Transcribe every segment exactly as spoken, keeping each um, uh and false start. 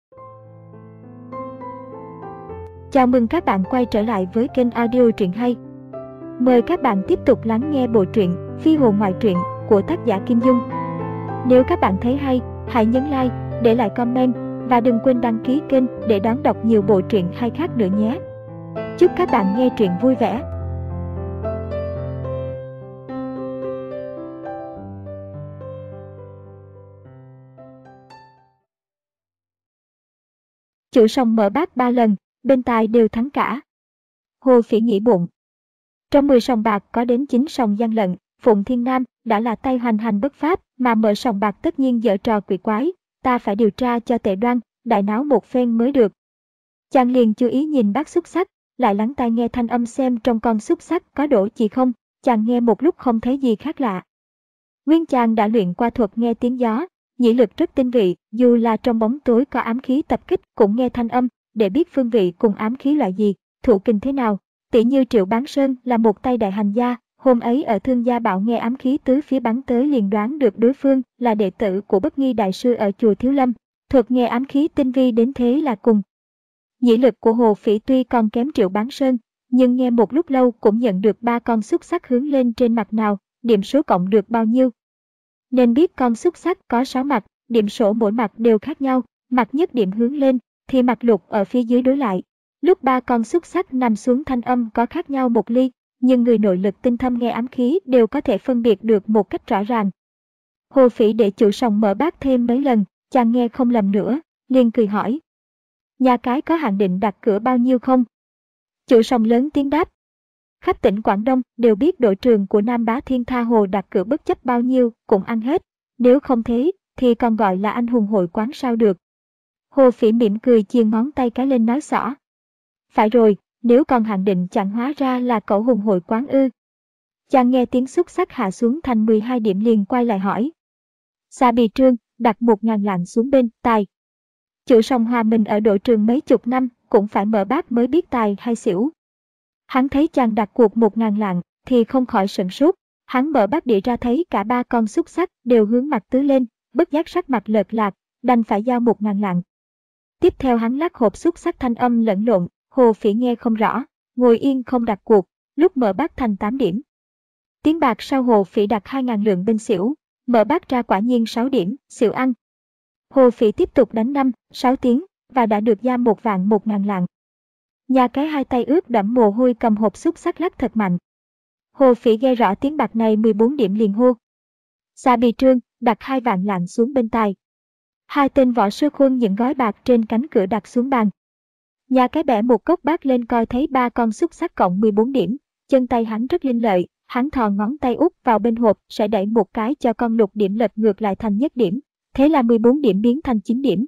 Chào mừng các bạn quay trở lại với kênh audio truyện hay. Mời các bạn tiếp tục lắng nghe bộ truyện Phi hồn ngoại truyện của tác giả Kim Dung. Nếu các bạn thấy hay, hãy nhấn like, để lại comment và đừng quên đăng ký kênh để đón đọc nhiều bộ truyện hay khác nữa nhé. Chúc các bạn nghe truyện vui vẻ. Chủ sòng mở bát ba lần, bên tài đều thắng cả. Hồ Phỉ nghĩ bụng. Trong mười sòng bạc có đến chín sòng gian lận, Phụng Thiên Nam đã là tay hoành hành bất pháp, mà mở sòng bạc tất nhiên giở trò quỷ quái, ta phải điều tra cho tệ đoan, đại náo một phen mới được. Chàng liền chú ý nhìn bát xúc xắc, lại lắng tai nghe thanh âm xem trong con xúc xắc có đổ gì không. Chàng nghe một lúc không thấy gì khác lạ. Nguyên chàng đã luyện qua thuật nghe tiếng gió, nhĩ lực rất tinh vị, dù là trong bóng tối có ám khí tập kích cũng nghe thanh âm, để biết phương vị cùng ám khí loại gì, thụ kình thế nào. Tỷ như Triệu Bán Sơn là một tay đại hành gia, hôm ấy ở Thương Gia Bảo nghe ám khí tứ phía bắn tới liền đoán được đối phương là đệ tử của Bất Nghi đại sư ở chùa Thiếu Lâm, thuật nghe ám khí tinh vi đến thế là cùng. Nhĩ lực của Hồ Phỉ tuy còn kém Triệu Bán Sơn, nhưng nghe một lúc lâu cũng nhận được ba con xúc xắc hướng lên trên mặt nào, điểm số cộng được bao nhiêu. Nên biết con xúc xắc có sáu mặt, điểm số mỗi mặt đều khác nhau, mặt nhất điểm hướng lên, thì mặt lục ở phía dưới đối lại. Lúc ba con xúc xắc nằm xuống thanh âm có khác nhau một ly, nhưng người nội lực tinh thâm nghe ám khí đều có thể phân biệt được một cách rõ ràng. Hồ Phỉ để chủ sòng mở bát thêm mấy lần, chàng nghe không lầm nữa, liền cười hỏi. Nhà cái có hạn định đặt cửa bao nhiêu không? Chủ sòng lớn tiếng đáp. Khắp tỉnh Quảng Đông đều biết đội trường của Nam Bá Thiên tha hồ đặt cửa bất chấp bao nhiêu cũng ăn hết, nếu không thế thì còn gọi là anh hùng hội quán sao được. Hồ Phỉ mỉm cười chìa ngón tay cái lên nói xỏ. Phải rồi, nếu còn hạn định chẳng hóa ra là cậu hùng hội quán ư. Chàng nghe tiếng xúc xắc hạ xuống thành mười hai điểm liền quay lại hỏi. Sa Bì Trương đặt một ngàn lạng xuống bên tài. Chủ sòng hòa mình ở đội trường mấy chục năm cũng phải mở bát mới biết tài hay xỉu. Hắn thấy chàng đặt cuộc một ngàn lạng thì không khỏi sửng sốt. Hắn mở bát đĩa ra thấy cả ba con xúc xắc đều hướng mặt tứ lên, bất giác sắc mặt lợt lạc, đành phải giao một ngàn lạng. Tiếp theo hắn lắc hộp xúc xắc thanh âm lẫn lộn, Hồ Phỉ nghe không rõ, ngồi yên không đặt cuộc, lúc mở bát thành tám điểm. Tiếng bạc sau Hồ Phỉ đặt hai ngàn lượng bên xỉu, mở bát ra quả nhiên sáu điểm, xỉu ăn. Hồ Phỉ tiếp tục đánh năm, sáu tiếng, và đã được giam một vạn một ngàn lạng. Nhà cái hai tay ướt đẫm mồ hôi cầm hộp xúc xắc lắc thật mạnh. Hồ Phỉ nghe rõ tiếng bạc này mười bốn điểm liền hô. Sa Bì Trương đặt hai vạn lạng xuống bên tài. Hai tên võ sư khuân những gói bạc trên cánh cửa đặt xuống bàn. Nhà cái bẻ một cốc bát lên coi thấy ba con xúc xắc cộng mười bốn điểm, chân tay hắn rất linh lợi, hắn thò ngón tay út vào bên hộp sẽ đẩy một cái cho con lục điểm lật ngược lại thành nhất điểm, thế là mười bốn điểm biến thành chín điểm.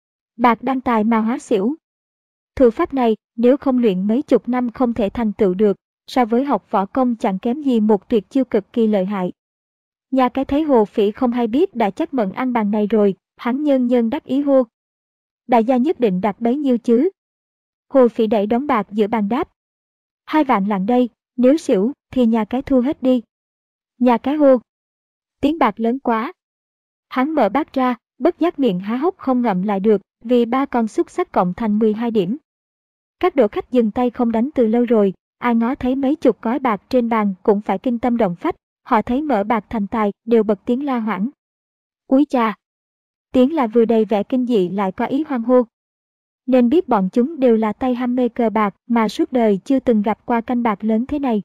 Bạc đăng tài mà hóa xỉu. Thủ pháp này nếu không luyện mấy chục năm không thể thành tựu được, so với học võ công chẳng kém gì một tuyệt chiêu cực kỳ lợi hại. Nhà cái thấy Hồ Phỉ không hay biết đã chắc mận ăn bàn này rồi, hắn nhân nhân đắc ý hô. Đại gia nhất định đặt bấy nhiêu chứ? Hồ Phỉ đẩy đống bạc giữa bàn đáp. Hai vạn lạng đây, nếu xỉu thì nhà cái thu hết đi. Nhà cái hô. Tiếng bạc lớn quá. Hắn mở bát ra, bất giác miệng há hốc không ngậm lại được, vì ba con xúc xắc cộng thành mười hai điểm. Các đỗ khách dừng tay không đánh từ lâu rồi, ai ngó thấy mấy chục gói bạc trên bàn cũng phải kinh tâm động phách, họ thấy mở bạc thành tài đều bật tiếng la hoảng. Úi chà! Tiếng là vừa đầy vẻ kinh dị lại có ý hoan hô. Nên biết bọn chúng đều là tay ham mê cờ bạc mà suốt đời chưa từng gặp qua canh bạc lớn thế này.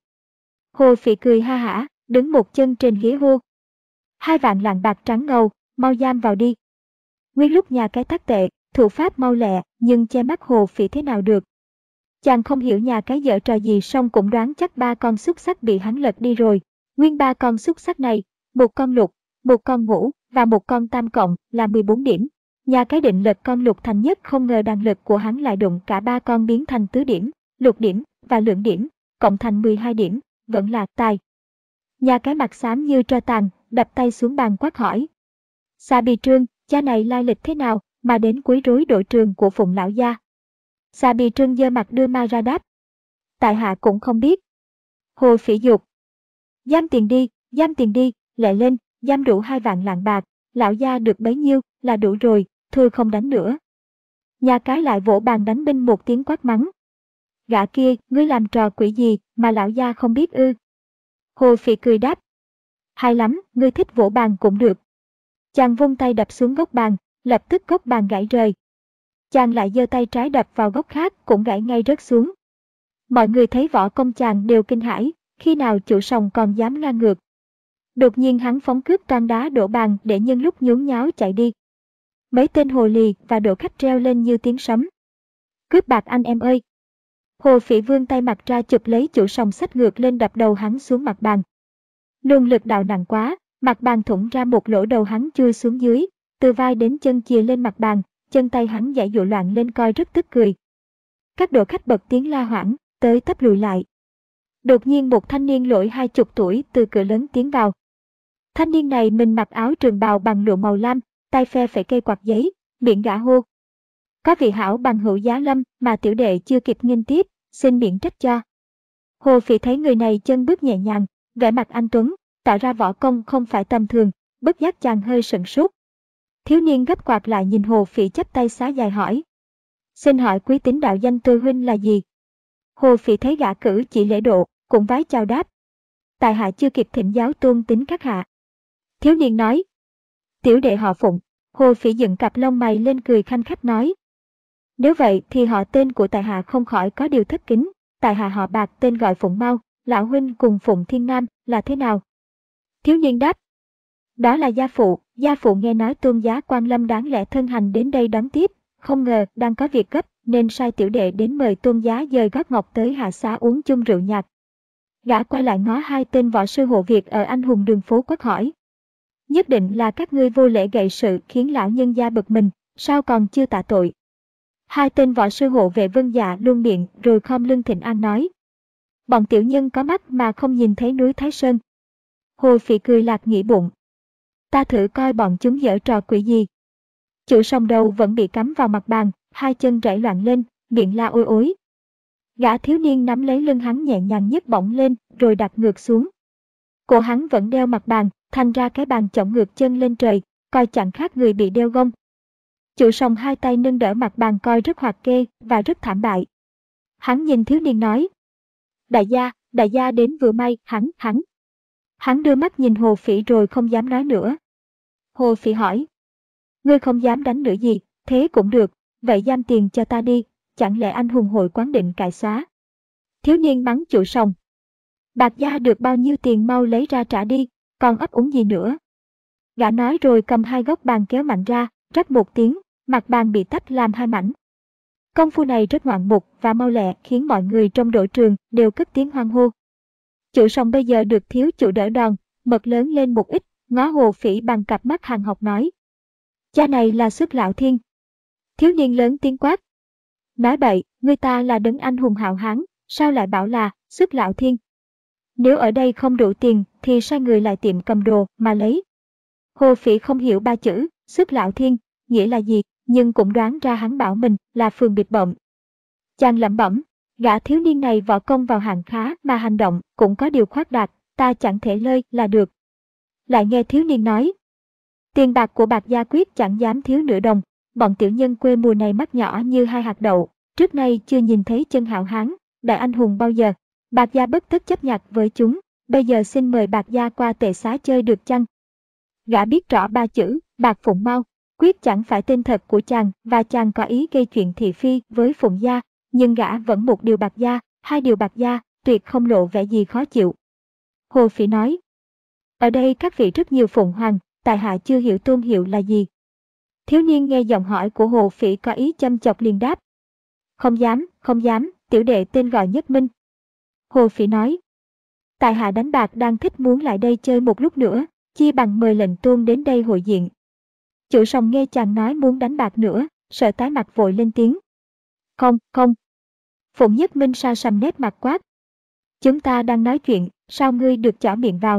Hồ Phỉ cười ha hả, đứng một chân trên ghế hô. Hai vạn lạng bạc trắng ngầu, mau giam vào đi. Nguyên lúc nhà cái tắc tệ, thủ pháp mau lẹ, nhưng che mắt Hồ Phỉ thế nào được. Chàng không hiểu nhà cái giở trò gì xong cũng đoán chắc ba con xúc xắc bị hắn lật đi rồi. Nguyên ba con xúc xắc này, một con lục, một con ngũ và một con tam cộng là mười bốn điểm. Nhà cái định lật con lục thành nhất, không ngờ đàn lực của hắn lại đụng cả ba con biến thành tứ điểm, lục điểm và lượng điểm, cộng thành mười hai điểm, vẫn là tài. Nhà cái mặt xám như tro tàn, đập tay xuống bàn quát hỏi. Sa Bì Trương, cha này lai lịch thế nào mà đến quấy rối đội trường của Phụng lão gia? Sa Bì Trương giơ mặt đưa ma ra đáp. Tại hạ cũng không biết. Hồ Phỉ dục. Giam tiền đi, giam tiền đi, lẹ lên, giam đủ hai vạn lạng bạc, lão gia được bấy nhiêu là đủ rồi, thôi không đánh nữa. Nhà cái lại vỗ bàn đánh binh một tiếng quát mắng. Gã kia, ngươi làm trò quỷ gì mà lão gia không biết ư? Hồ Phỉ cười đáp. Hay lắm, ngươi thích vỗ bàn cũng được. Chàng vung tay đập xuống góc bàn, lập tức góc bàn gãy rời. Chàng lại giơ tay trái đập vào góc khác cũng gãy ngay rớt xuống. Mọi người thấy võ công chàng đều kinh hãi, khi nào chủ sòng còn dám ngang ngược. Đột nhiên hắn phóng cước toan đá đổ bàn để nhân lúc nhốn nháo chạy đi. Mấy tên hồ lì và đổ khách reo lên như tiếng sấm. Cướp bạc anh em ơi! Hồ Phỉ vươn tay mặt ra chụp lấy chủ sòng xách ngược lên đập đầu hắn xuống mặt bàn. Luồng lực đạo nặng quá, mặt bàn thủng ra một lỗ, đầu hắn chui xuống dưới, từ vai đến chân chìa lên mặt bàn, chân tay hắn giãy giụa loạn lên coi rất tức cười. Các đổ khách bật tiếng la hoảng, tới tấp lùi lại. Đột nhiên một thanh niên lỗi hai chục tuổi từ cửa lớn tiến vào. Thanh niên này mình mặc áo trường bào bằng lụa màu lam, tay phe phẩy cây quạt giấy, miệng gã hô. Có vị hảo bằng hữu giá lâm mà tiểu đệ chưa kịp nghênh tiếp, xin miễn trách cho. Hồ Phỉ thấy người này chân bước nhẹ nhàng, vẻ mặt anh tuấn, tỏ ra võ công không phải tầm thường, bất giác chàng hơi sửng sốt. Thiếu niên gấp quạt lại nhìn Hồ Phỉ chắp tay xá dài hỏi. Xin hỏi quý tín đạo danh tôi huynh là gì? Hồ Phỉ thấy gã cử chỉ lễ độ, cũng vái chào đáp. Tại hạ chưa kịp thỉnh giáo tôn tính các hạ. Thiếu niên nói. Tiểu đệ họ Phụng. Hồ Phỉ dựng cặp lông mày lên cười khanh khách nói. Nếu vậy thì họ tên của tại hạ không khỏi có điều thất kính, tại hạ họ Bạc tên gọi Phụng Mau, lão huynh cùng Phụng Thiên Nam là thế nào? Thiếu niên đáp. Đó là gia phụ, gia phụ nghe nói tôn giá Quan Lâm đáng lẽ thân hành đến đây đón tiếp, không ngờ đang có việc gấp nên sai tiểu đệ đến mời tôn giá dời gót ngọc tới hạ xá uống chung rượu nhạt. Gã quay lại ngó hai tên võ sư hộ Việt ở anh hùng đường phố quát hỏi. Nhất định là các ngươi vô lễ gây sự khiến lão nhân gia bực mình, sao còn chưa tạ tội? Hai tên võ sư hộ vệ vâng dạ luôn miệng rồi khom lưng thỉnh an nói. Bọn tiểu nhân có mắt mà không nhìn thấy núi Thái Sơn. Hồ Phỉ cười lạc nghĩ bụng. Ta thử coi bọn chúng giở trò quỷ gì. Chủ sòng đầu vẫn bị cắm vào mặt bàn, hai chân rảy loạn lên, miệng la ôi ối. Gã thiếu niên nắm lấy lưng hắn nhẹ nhàng nhấc bổng lên rồi đặt ngược xuống. Cổ hắn vẫn đeo mặt bàn, thành ra cái bàn chổng ngược chân lên trời, coi chẳng khác người bị đeo gông. Chủ sòng hai tay nâng đỡ mặt bàn coi rất hoạt kê và rất thảm bại. Hắn nhìn thiếu niên nói. Đại gia, đại gia đến vừa may, hắn, hắn. Hắn đưa mắt nhìn Hồ Phỉ rồi không dám nói nữa. Hồ Phỉ hỏi. Ngươi không dám đánh nữa gì, thế cũng được, vậy giam tiền cho ta đi, chẳng lẽ anh hùng hội quán định cải xóa. Thiếu niên mắng chủ sòng. Bạc gia được bao nhiêu tiền mau lấy ra trả đi, còn ấp úng gì nữa. Gã nói rồi cầm hai góc bàn kéo mạnh ra, rắc một tiếng, mặt bàn bị tách làm hai mảnh. Công phu này rất ngoạn mục và mau lẹ khiến mọi người trong đội trường đều cất tiếng hoan hô. Chủ sòng bây giờ được thiếu chủ đỡ đòn, mật lớn lên một ít, ngó Hồ Phỉ bằng cặp mắt hàng học nói. Cha này là Xuất Lão Thiên. Thiếu niên lớn tiếng quát. Nói bậy, người ta là đấng anh hùng hào hán, sao lại bảo là Xuất Lão Thiên? Nếu ở đây không đủ tiền thì sai người lại tiệm cầm đồ mà lấy. Hồ Phỉ không hiểu ba chữ Xuất Lão Thiên nghĩa là gì, nhưng cũng đoán ra hắn bảo mình là phường bịt bợm. Chàng lẩm bẩm, gã thiếu niên này võ công vào hạng khá mà hành động cũng có điều khoác đạt, ta chẳng thể lơi là được. Lại nghe thiếu niên nói. Tiền bạc của Bạc gia quyết chẳng dám thiếu nửa đồng, bọn tiểu nhân quê mùa này mắt nhỏ như hai hạt đậu, trước nay chưa nhìn thấy chân hảo hán, đại anh hùng bao giờ. Bạc gia bất tất chấp nhặt với chúng, bây giờ xin mời Bạc gia qua tề xá chơi được chăng? Gã biết rõ ba chữ, Bạc Phụng Mau, quyết chẳng phải tên thật của chàng và chàng có ý gây chuyện thị phi với Phụng gia, nhưng gã vẫn một điều Bạc gia, hai điều Bạc gia, tuyệt không lộ vẻ gì khó chịu. Hồ Phỉ nói. Ở đây các vị rất nhiều Phụng Hoàng, tại hạ chưa hiểu tôn hiệu là gì. Thiếu niên nghe giọng hỏi của Hồ Phỉ có ý châm chọc liền đáp. Không dám, không dám, tiểu đệ tên gọi Nhất Minh. Hồ Phỉ nói. Tại hạ đánh bạc đang thích muốn lại đây chơi một lúc nữa, chi bằng mời lệnh tôn đến đây hội diện. Chủ sòng nghe chàng nói muốn đánh bạc nữa, sợ tái mặt vội lên tiếng. Không, không. Phụng Nhất Minh sa sầm nét mặt quát. Chúng ta đang nói chuyện, sao ngươi được chỏ miệng vào?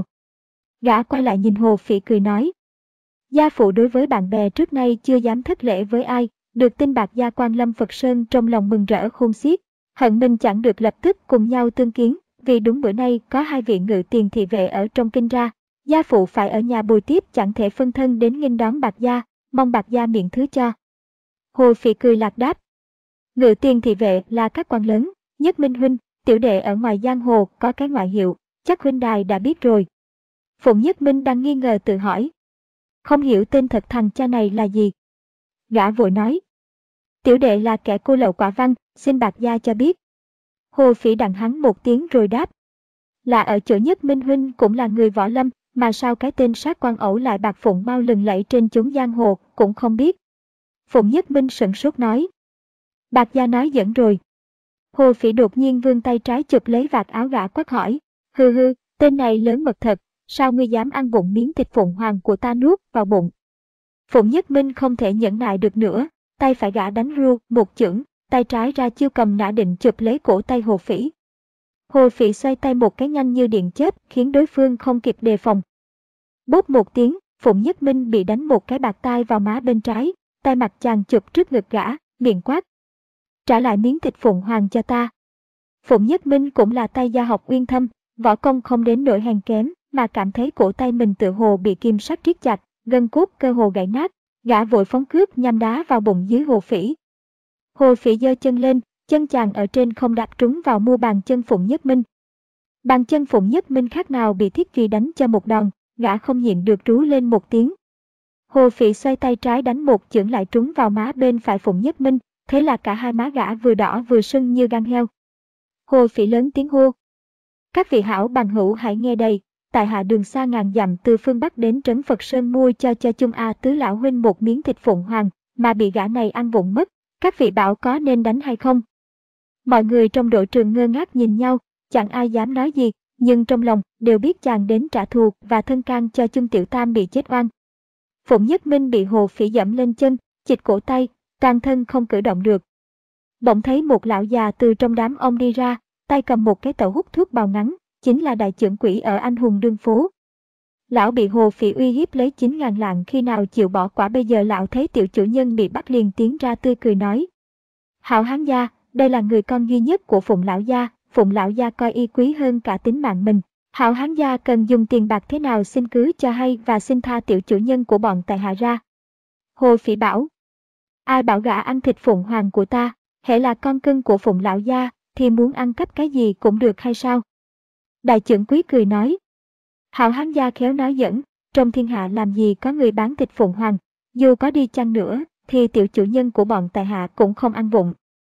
Gã quay lại nhìn Hồ Phỉ cười nói. Gia phụ đối với bạn bè trước nay chưa dám thất lễ với ai, được tin Bạc gia Quan Lâm Phật Sơn trong lòng mừng rỡ khôn xiết, hận mình chẳng được lập tức cùng nhau tương kiến, vì đúng bữa nay có hai vị ngự tiền thị vệ ở trong kinh ra, gia phụ phải ở nhà bồi tiếp chẳng thể phân thân đến nghênh đón Bạc gia, mong Bạc gia miễn thứ cho. Hồ Phỉ cười lạc đáp. Ngự tiền thị vệ là các quan lớn, Nhất Minh huynh, tiểu đệ ở ngoài giang hồ có cái ngoại hiệu, chắc huynh đài đã biết rồi. Phụng Nhất Minh đang nghi ngờ tự hỏi. Không hiểu tên thật thằng cha này là gì. Gã vội nói. Tiểu đệ là kẻ cô lậu quả văn, xin bạc gia cho biết. Hồ Phỉ đặng hắn một tiếng rồi đáp. Là ở chỗ Nhất Minh huynh cũng là người võ lâm, mà sao cái tên sát quan ẩu lại bạc phụng mau lừng lẫy trên chốn giang hồ, cũng không biết. Phụng Nhất Minh sửng sốt nói. Bạc gia nói dẫn rồi. Hồ Phỉ đột nhiên vươn tay trái chụp lấy vạt áo gã quát hỏi. Hừ hừ, tên này lớn mật thật, sao ngươi dám ăn bụng miếng thịt Phụng Hoàng của ta nuốt vào bụng. Phụng Nhất Minh không thể nhẫn nại được nữa, tay phải gã đánh ru một chưởng, tay trái ra chiêu cầm nã định chụp lấy cổ tay Hồ Phỉ. Hồ Phỉ xoay tay một cái nhanh như điện chớp khiến đối phương không kịp đề phòng. Bốp một tiếng, Phụng Nhất Minh bị đánh một cái bạt tai vào má bên trái, tay mặt chàng chụp trước ngực gã, miệng quát. Trả lại miếng thịt Phụng Hoàng cho ta. Phụng Nhất Minh cũng là tay gia học uyên thâm, võ công không đến nỗi hèn kém, mà cảm thấy cổ tay mình tự hồ bị kim sắt siết chặt, gân cốt cơ hồ gãy nát, gã vội phóng cước nhằm đá vào bụng dưới Hồ Phỉ. Hồ Phỉ giơ chân lên, chân chàng ở trên không đạp trúng vào mu bàn chân Phụng Nhất Minh. Bàn chân Phụng Nhất Minh khác nào bị thiết truy đánh cho một đòn, gã không nhịn được rú lên một tiếng. Hồ Phỉ xoay tay trái đánh một chưởng lại trúng vào má bên phải Phụng Nhất Minh, thế là cả hai má gã vừa đỏ vừa sưng như gan heo. Hồ Phỉ lớn tiếng hô. Các vị hảo bằng hữu hãy nghe đây, tại hạ đường xa ngàn dặm từ phương Bắc đến trấn Phật Sơn mua cho cho chung A tứ lão huynh một miếng thịt Phụng Hoàng, mà bị gã này ăn vụng mất, các vị bảo có nên đánh hay không? Mọi người trong đội trường ngơ ngác nhìn nhau, chẳng ai dám nói gì, nhưng trong lòng đều biết chàng đến trả thù và thân can cho chung tiểu tam bị chết oan. Phụng Nhất Minh bị Hồ Phỉ dẫm lên chân, chịch cổ tay, toàn thân không cử động được. Bỗng thấy một lão già từ trong đám ông đi ra, tay cầm một cái tẩu hút thuốc bào ngắn, chính là đại trưởng quỹ ở Anh Hùng Đương Phố. Lão bị Hồ Phỉ uy hiếp lấy chín ngàn lạng khi nào chịu bỏ quả, bây giờ lão thấy tiểu chủ nhân bị bắt liền tiến ra tươi cười nói. Hảo hán gia, đây là người con duy nhất của Phụng lão gia, Phụng lão gia coi y quý hơn cả tính mạng mình. Hảo hán gia cần dùng tiền bạc thế nào xin cứ cho hay và xin tha tiểu chủ nhân của bọn tại hạ ra. Hồ Phỉ bảo. Ai bảo gã ăn thịt Phụng Hoàng của ta, hễ là con cưng của Phụng lão gia, thì muốn ăn cắp cái gì cũng được hay sao? Đại trưởng quý cười nói. Hảo hán gia khéo nói dẫn, trong thiên hạ làm gì có người bán thịt Phụng Hoàng, dù có đi chăng nữa, thì tiểu chủ nhân của bọn tại hạ cũng không ăn vụng.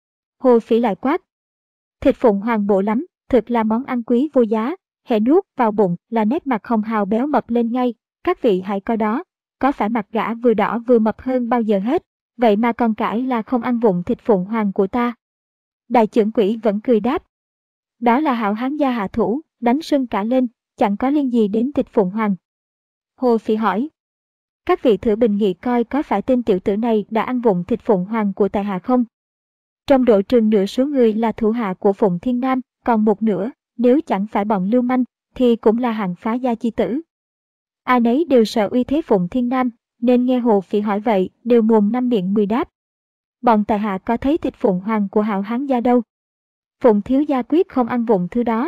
Hồ Phỉ lại quát. Thịt Phụng Hoàng bổ lắm, thực là món ăn quý vô giá, hễ nuốt vào bụng là nét mặt hồng hào béo mập lên ngay, các vị hãy coi đó, có phải mặt gã vừa đỏ vừa mập hơn bao giờ hết, vậy mà còn cãi là không ăn vụng thịt Phụng Hoàng của ta. Đại trưởng quỹ vẫn cười đáp. Đó là hảo hán gia hạ thủ, đánh sưng cả lên, chẳng có liên gì đến thịt Phụng Hoàng. Hồ Phỉ hỏi. Các vị thử bình nghị coi có phải tên tiểu tử này đã ăn vụng thịt Phụng Hoàng của tại hạ không? Trong đội trường nửa số người là thủ hạ của Phụng Thiên Nam, còn một nửa, nếu chẳng phải bọn lưu manh, thì cũng là hạng phá gia chi tử. Ai nấy đều sợ uy thế Phụng Thiên Nam, nên nghe Hồ Phỉ hỏi vậy, đều mồm năm miệng mười đáp. Bọn tại hạ có thấy thịt Phụng Hoàng của hảo hán gia đâu. Phụng thiếu gia quyết không ăn vụng thứ đó.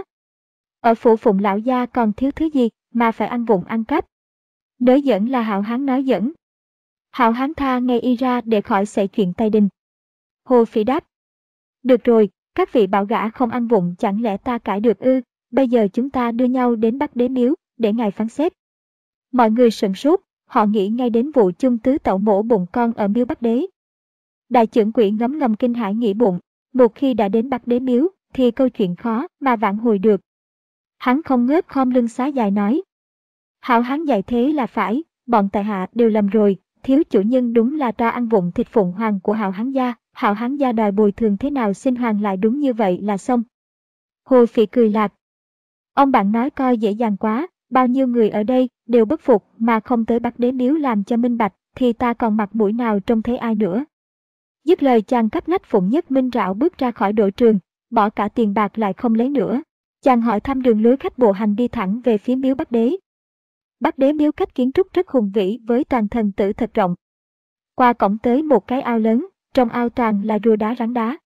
Ở phủ Phụng lão gia còn thiếu thứ gì mà phải ăn vụng ăn cắp. Nói dẫn là hảo hán nói dẫn. Hảo hán tha ngay y ra để khỏi xảy chuyện tay đình. Hồ Phỉ đáp. Được rồi, các vị bảo gã không ăn vụng chẳng lẽ ta cãi được ư, bây giờ chúng ta đưa nhau đến Bắc Đế Miếu, để ngài phán xét. Mọi người sửng sốt, họ nghĩ ngay đến vụ chung tứ tẩu mổ bụng con ở Miếu Bắc Đế. Đại trưởng quỹ ngấm ngầm kinh hãi nghĩ bụng, một khi đã đến Bắc Đế Miếu, thì câu chuyện khó mà vãn hồi được. Hắn không ngớt khom lưng xá dài nói. Hảo hán dạy thế là phải, bọn tại hạ đều lầm rồi, thiếu chủ nhân đúng là cho ăn vụng thịt Phụng Hoàng của hảo hán gia, hảo hán gia đòi bồi thường thế nào xin hoàn lại đúng như vậy là xong. Hồ Phỉ cười lạc. Ông bạn nói coi dễ dàng quá, bao nhiêu người ở đây đều bất phục mà không tới Bắc Đế Miếu làm cho minh bạch, thì ta còn mặt mũi nào trông thấy ai nữa. Dứt lời chàng cắp nách Phụng Nhất Minh rảo bước ra khỏi đội trường, bỏ cả tiền bạc lại không lấy nữa. Chàng hỏi thăm đường lối khách bộ hành đi thẳng về phía Miếu Bắc Đế. Bắc Đế Miếu cách kiến trúc rất hùng vĩ với toàn thần tử thật rộng. Qua cổng tới một cái ao lớn, trong ao toàn là rùa đá rắn đá.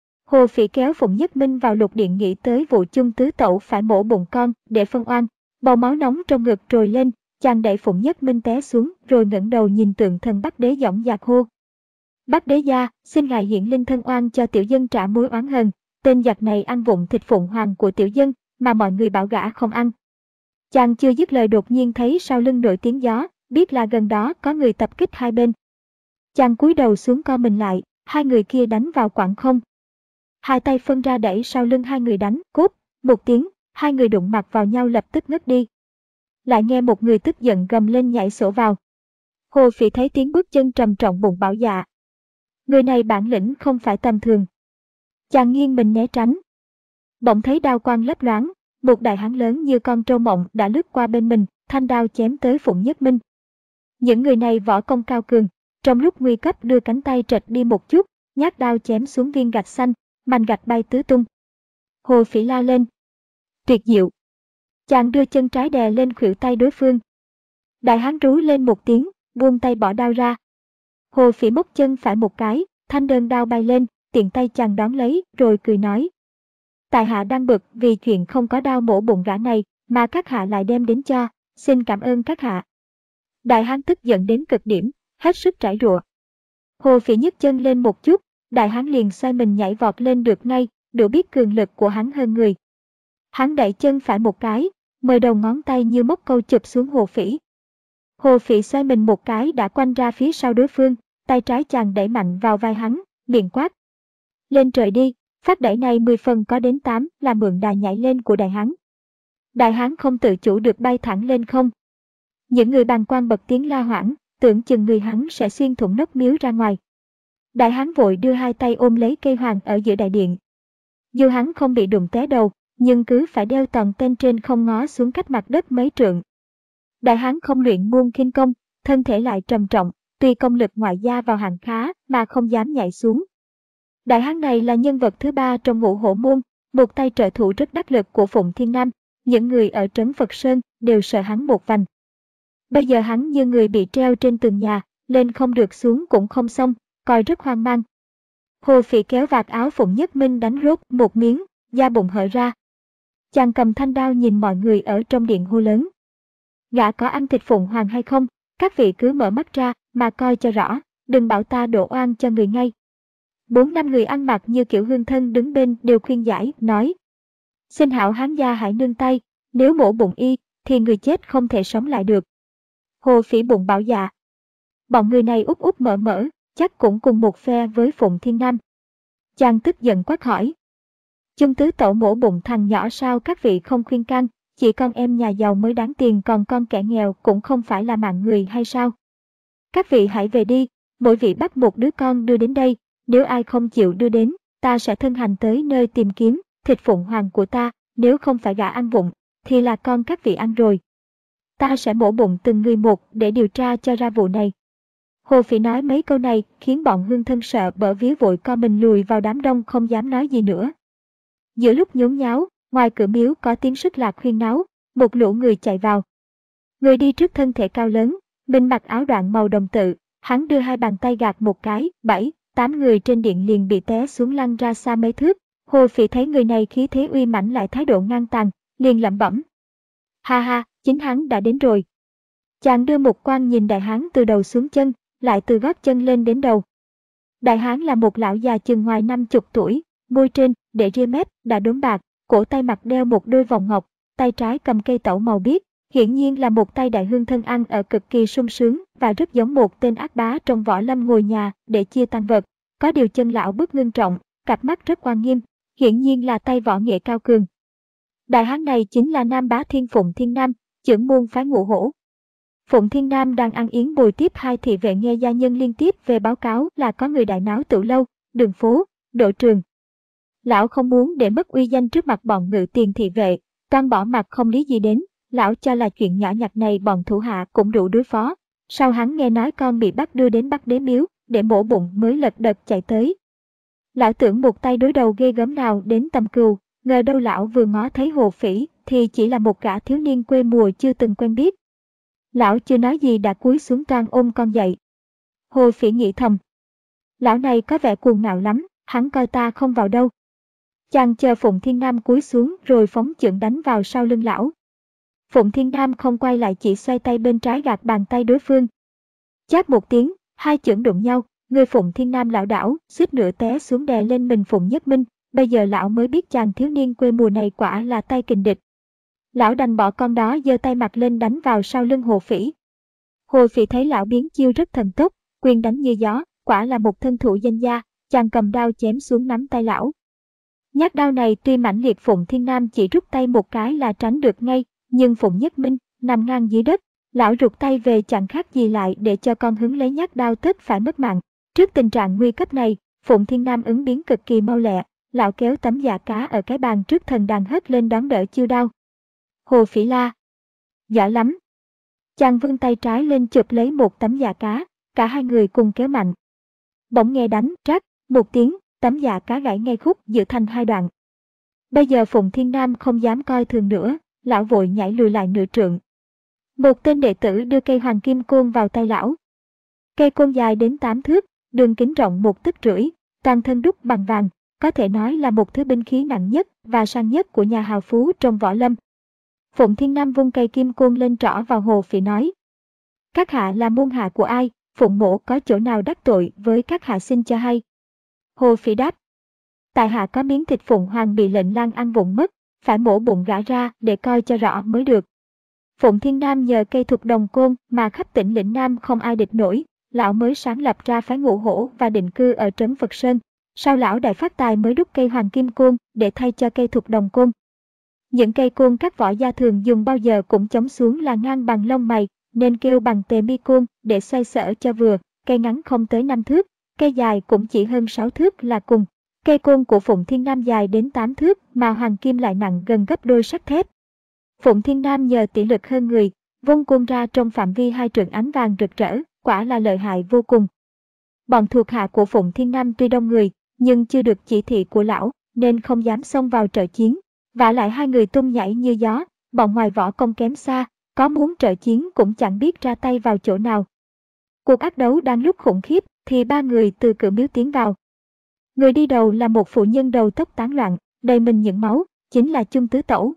Hồ Phỉ kéo Phụng Nhất Minh vào lục điện nghĩ tới vụ chung tứ tẩu phải mổ bụng con để phân oan, bầu máu nóng trong ngực trồi lên, chàng đẩy Phụng Nhất Minh té xuống rồi ngẩng đầu nhìn tượng thần Bắc Đế dõng dạc hô. Bắc Đế Gia, xin ngài hiển linh thân oan cho tiểu dân trả mối oán hờn. Tên giặc này ăn vụng thịt phụng hoàng của tiểu dân, mà mọi người bảo gã không ăn. Chàng chưa dứt lời đột nhiên thấy sau lưng nổi tiếng gió, biết là gần đó có người tập kích hai bên. Chàng cúi đầu xuống co mình lại, hai người kia đánh vào quảng không. Hai tay phân ra đẩy sau lưng hai người đánh, cúp, một tiếng, hai người đụng mặt vào nhau lập tức ngất đi. Lại nghe một người tức giận gầm lên nhảy sổ vào. Hồ Phỉ thấy tiếng bước chân trầm trọng bụng bảo dạ. Người này bản lĩnh không phải tầm thường. Chàng nghiêng mình né tránh. Bỗng thấy đao quang lấp loáng, một đại hán lớn như con trâu mộng đã lướt qua bên mình, thanh đao chém tới Phụng Nhất Minh. Những người này võ công cao cường, trong lúc nguy cấp đưa cánh tay trật đi một chút, nhát đao chém xuống viên gạch xanh, mảnh gạch bay tứ tung. Hồ Phỉ la lên. Tuyệt diệu. Chàng đưa chân trái đè lên khuỷu tay đối phương. Đại hán rú lên một tiếng, buông tay bỏ đao ra. Hồ Phỉ móc chân phải một cái, thanh đơn đao bay lên, tiện tay chàng đón lấy, rồi cười nói. Tại hạ đang bực vì chuyện không có đao mổ bụng gã này, mà các hạ lại đem đến cho, xin cảm ơn các hạ. Đại hán tức giận đến cực điểm, hết sức trải rụa. Hồ Phỉ nhấc chân lên một chút, đại hán liền xoay mình nhảy vọt lên được ngay, đủ biết cường lực của hắn hơn người. Hắn đẩy chân phải một cái, mười đầu ngón tay như móc câu chụp xuống Hồ Phỉ. Hồ Phỉ xoay mình một cái đã quanh ra phía sau đối phương, tay trái chàng đẩy mạnh vào vai hắn, miệng quát. Lên trời đi, phát đẩy này mười phần có đến tám là mượn đà nhảy lên của đại hán. Đại hán không tự chủ được bay thẳng lên không. Những người bàng quan bật tiếng la hoảng, tưởng chừng người hắn sẽ xuyên thủng nóc miếu ra ngoài. Đại hán vội đưa hai tay ôm lấy cây hoàng ở giữa đại điện. Dù hắn không bị đụng té đầu, nhưng cứ phải đeo toàn tên trên không ngó xuống cách mặt đất mấy trượng. Đại hán không luyện muôn khinh công, thân thể lại trầm trọng, tuy công lực ngoại gia vào hạng khá mà không dám nhảy xuống. Đại hán này là nhân vật thứ ba trong Ngũ Hổ môn, một tay trợ thủ rất đắc lực của Phụng Thiên Nam, những người ở trấn Phật Sơn đều sợ hắn một vành. Bây giờ hắn như người bị treo trên tường nhà, lên không được xuống cũng không xong, coi rất hoang mang. Hồ Phỉ kéo vạt áo Phụng Nhất Minh đánh rốt một miếng, da bụng hở ra. Chàng cầm thanh đao nhìn mọi người ở trong điện hô lớn. Gã có ăn thịt Phụng Hoàng hay không? Các vị cứ mở mắt ra mà coi cho rõ, đừng bảo ta đổ oan cho người ngay. Bốn năm người ăn mặc như kiểu hương thân đứng bên đều khuyên giải, nói. Xin hảo hán gia hãy nương tay, nếu mổ bụng y, thì người chết không thể sống lại được. Hồ Phỉ bụng bảo dạ. Bọn người này úp úp mở mở, chắc cũng cùng một phe với Phụng Thiên Nam. Chàng tức giận quát hỏi. Chung tứ tẩu mổ bụng thằng nhỏ sao các vị không khuyên can, chỉ con em nhà giàu mới đáng tiền còn con kẻ nghèo cũng không phải là mạng người hay sao? Các vị hãy về đi, mỗi vị bắt một đứa con đưa đến đây, nếu ai không chịu đưa đến, ta sẽ thân hành tới nơi tìm kiếm thịt Phụng Hoàng của ta, nếu không phải gã ăn vụng, thì là con các vị ăn rồi. Ta sẽ mổ bụng từng người một để điều tra cho ra vụ này. Hồ Phỉ nói mấy câu này khiến bọn hương thân sợ bở vía vội co mình lùi vào đám đông không dám nói gì nữa. Giữa lúc nhốn nháo, ngoài cửa miếu có tiếng sức lạc huyên náo, một lũ người chạy vào. Người đi trước thân thể cao lớn, mình mặc áo đoạn màu đồng tự, hắn đưa hai bàn tay gạt một cái, bảy, tám người trên điện liền bị té xuống lăn ra xa mấy thước. Hồ Phỉ thấy người này khí thế uy mãnh lại thái độ ngang tàn, liền lẩm bẩm. Ha ha, chính hắn đã đến rồi. Chàng đưa một quan nhìn đại hán từ đầu xuống chân, lại từ gót chân lên đến đầu. Đại hán là một lão già chừng ngoài năm chục tuổi, môi trên, để ria mép, đã đốm bạc, cổ tay mặt đeo một đôi vòng ngọc, tay trái cầm cây tẩu màu biếc, hiển nhiên là một tay đại hương thân ăn ở cực kỳ sung sướng và rất giống một tên ác bá trong võ lâm ngồi nhà để chia tang vật. Có điều chân lão bước ngưng trọng, cặp mắt rất oan nghiêm, hiển nhiên là tay võ nghệ cao cường. Đại hán này chính là Nam Bá Thiên Phụng Thiên Nam, trưởng môn phái Ngũ Hổ. Phụng Thiên Nam đang ăn yến bồi tiếp hai thị vệ nghe gia nhân liên tiếp về báo cáo là có người đại náo tửu lâu, đường phố, độ trường. Lão không muốn để mất uy danh trước mặt bọn ngự tiền thị vệ, toan bỏ mặt không lý gì đến, lão cho là chuyện nhỏ nhặt này bọn thủ hạ cũng đủ đối phó. Sau hắn nghe nói con bị bắt đưa đến Bắc Đế miếu, để mổ bụng mới lật đật chạy tới. Lão tưởng một tay đối đầu ghê gớm nào đến tầm cừu, ngờ đâu lão vừa ngó thấy Hồ Phỉ thì chỉ là một gã thiếu niên quê mùa chưa từng quen biết. Lão chưa nói gì đã cúi xuống toan ôm con dậy. Hồ Phỉ nghĩ thầm. Lão này có vẻ cuồng ngạo lắm, hắn coi ta không vào đâu. Chàng chờ Phụng Thiên Nam cúi xuống rồi phóng chưởng đánh vào sau lưng lão. Phụng Thiên Nam không quay lại chỉ xoay tay bên trái gạt bàn tay đối phương. Chát một tiếng, hai chưởng đụng nhau, Người Phụng Thiên Nam lảo đảo, suýt nữa té xuống đè lên mình Phụng Nhất Minh, bây giờ lão mới biết chàng thiếu niên quê mùa này quả là tay kình địch. Lão đành bỏ con đó giơ tay mặt lên đánh vào sau lưng Hồ Phỉ. Hồ Phỉ thấy lão biến chiêu rất thần tốc, quyền đánh như gió, quả là một thân thủ danh gia, chàng cầm đao chém xuống nắm tay lão. Nhát đao này tuy mãnh liệt, Phụng Thiên Nam chỉ rút tay một cái là tránh được ngay, nhưng Phụng Nhất Minh nằm ngang dưới đất, lão rụt tay về chẳng khác gì lại để cho con hứng lấy nhát đao tất phải mất mạng. Trước tình trạng nguy cấp này, Phụng Thiên Nam ứng biến cực kỳ mau lẹ, lão kéo tấm dạ cá ở cái bàn trước thần đàn hất lên đón đỡ chiêu đao. Hồ Phỉ la: giỏi lắm! Chàng vươn tay trái lên chụp lấy một tấm dạ cá, cả hai người cùng kéo mạnh. Bỗng nghe đánh trát một tiếng, tấm dạ cá gãy ngay khúc giữa thành hai đoạn. Bây giờ Phụng Thiên Nam không dám coi thường nữa, lão vội nhảy lùi lại nửa trượng. Một tên đệ tử đưa cây hoàng kim côn vào tay lão. Cây côn dài đến tám thước, đường kính rộng một tấc rưỡi, toàn thân đúc bằng vàng, có thể nói là một thứ binh khí nặng nhất và sang nhất của nhà hào phú trong võ lâm. Phụng Thiên Nam vung cây kim côn lên trỏ vào Hồ Phỉ nói: các hạ là môn hạ của ai? Phụng mỗ có chỗ nào đắc tội với các hạ xin cho hay. Hồ Phỉ đáp: tại hạ có miếng thịt Phụng Hoàng bị lệnh lang ăn vụng mất, phải mổ bụng gã ra để coi cho rõ mới được. Phụng Thiên Nam nhờ cây thục đồng côn mà khắp tỉnh lĩnh Nam không ai địch nổi, lão mới sáng lập ra phái Ngũ Hổ và định cư ở trấn Phật Sơn. Sau lão đại phát tài mới đúc cây hoàng kim côn để thay cho cây thục đồng côn. Những cây côn các võ gia thường dùng bao giờ cũng chống xuống là ngang bằng lông mày, nên kêu bằng tề mi côn để xoay sở cho vừa, cây ngắn không tới năm thước, cây dài cũng chỉ hơn sáu thước là cùng. Cây côn của Phụng Thiên Nam dài đến tám thước mà hoàng kim lại nặng gần gấp đôi sắt thép. Phụng Thiên Nam nhờ tỷ lực hơn người, vung côn ra trong phạm vi hai trượng ánh vàng rực rỡ, quả là lợi hại vô cùng. Bọn thuộc hạ của Phụng Thiên Nam tuy đông người, nhưng chưa được chỉ thị của lão, nên không dám xông vào trợ chiến. Vả lại hai người tung nhảy như gió, bọn ngoài võ công kém xa, có muốn trợ chiến cũng chẳng biết ra tay vào chỗ nào. Cuộc ác đấu đang lúc khủng khiếp, thì ba người từ cửa miếu tiến vào. Người đi đầu là một phụ nhân đầu tóc tán loạn, đầy mình những máu, chính là Chung Tứ Tẩu.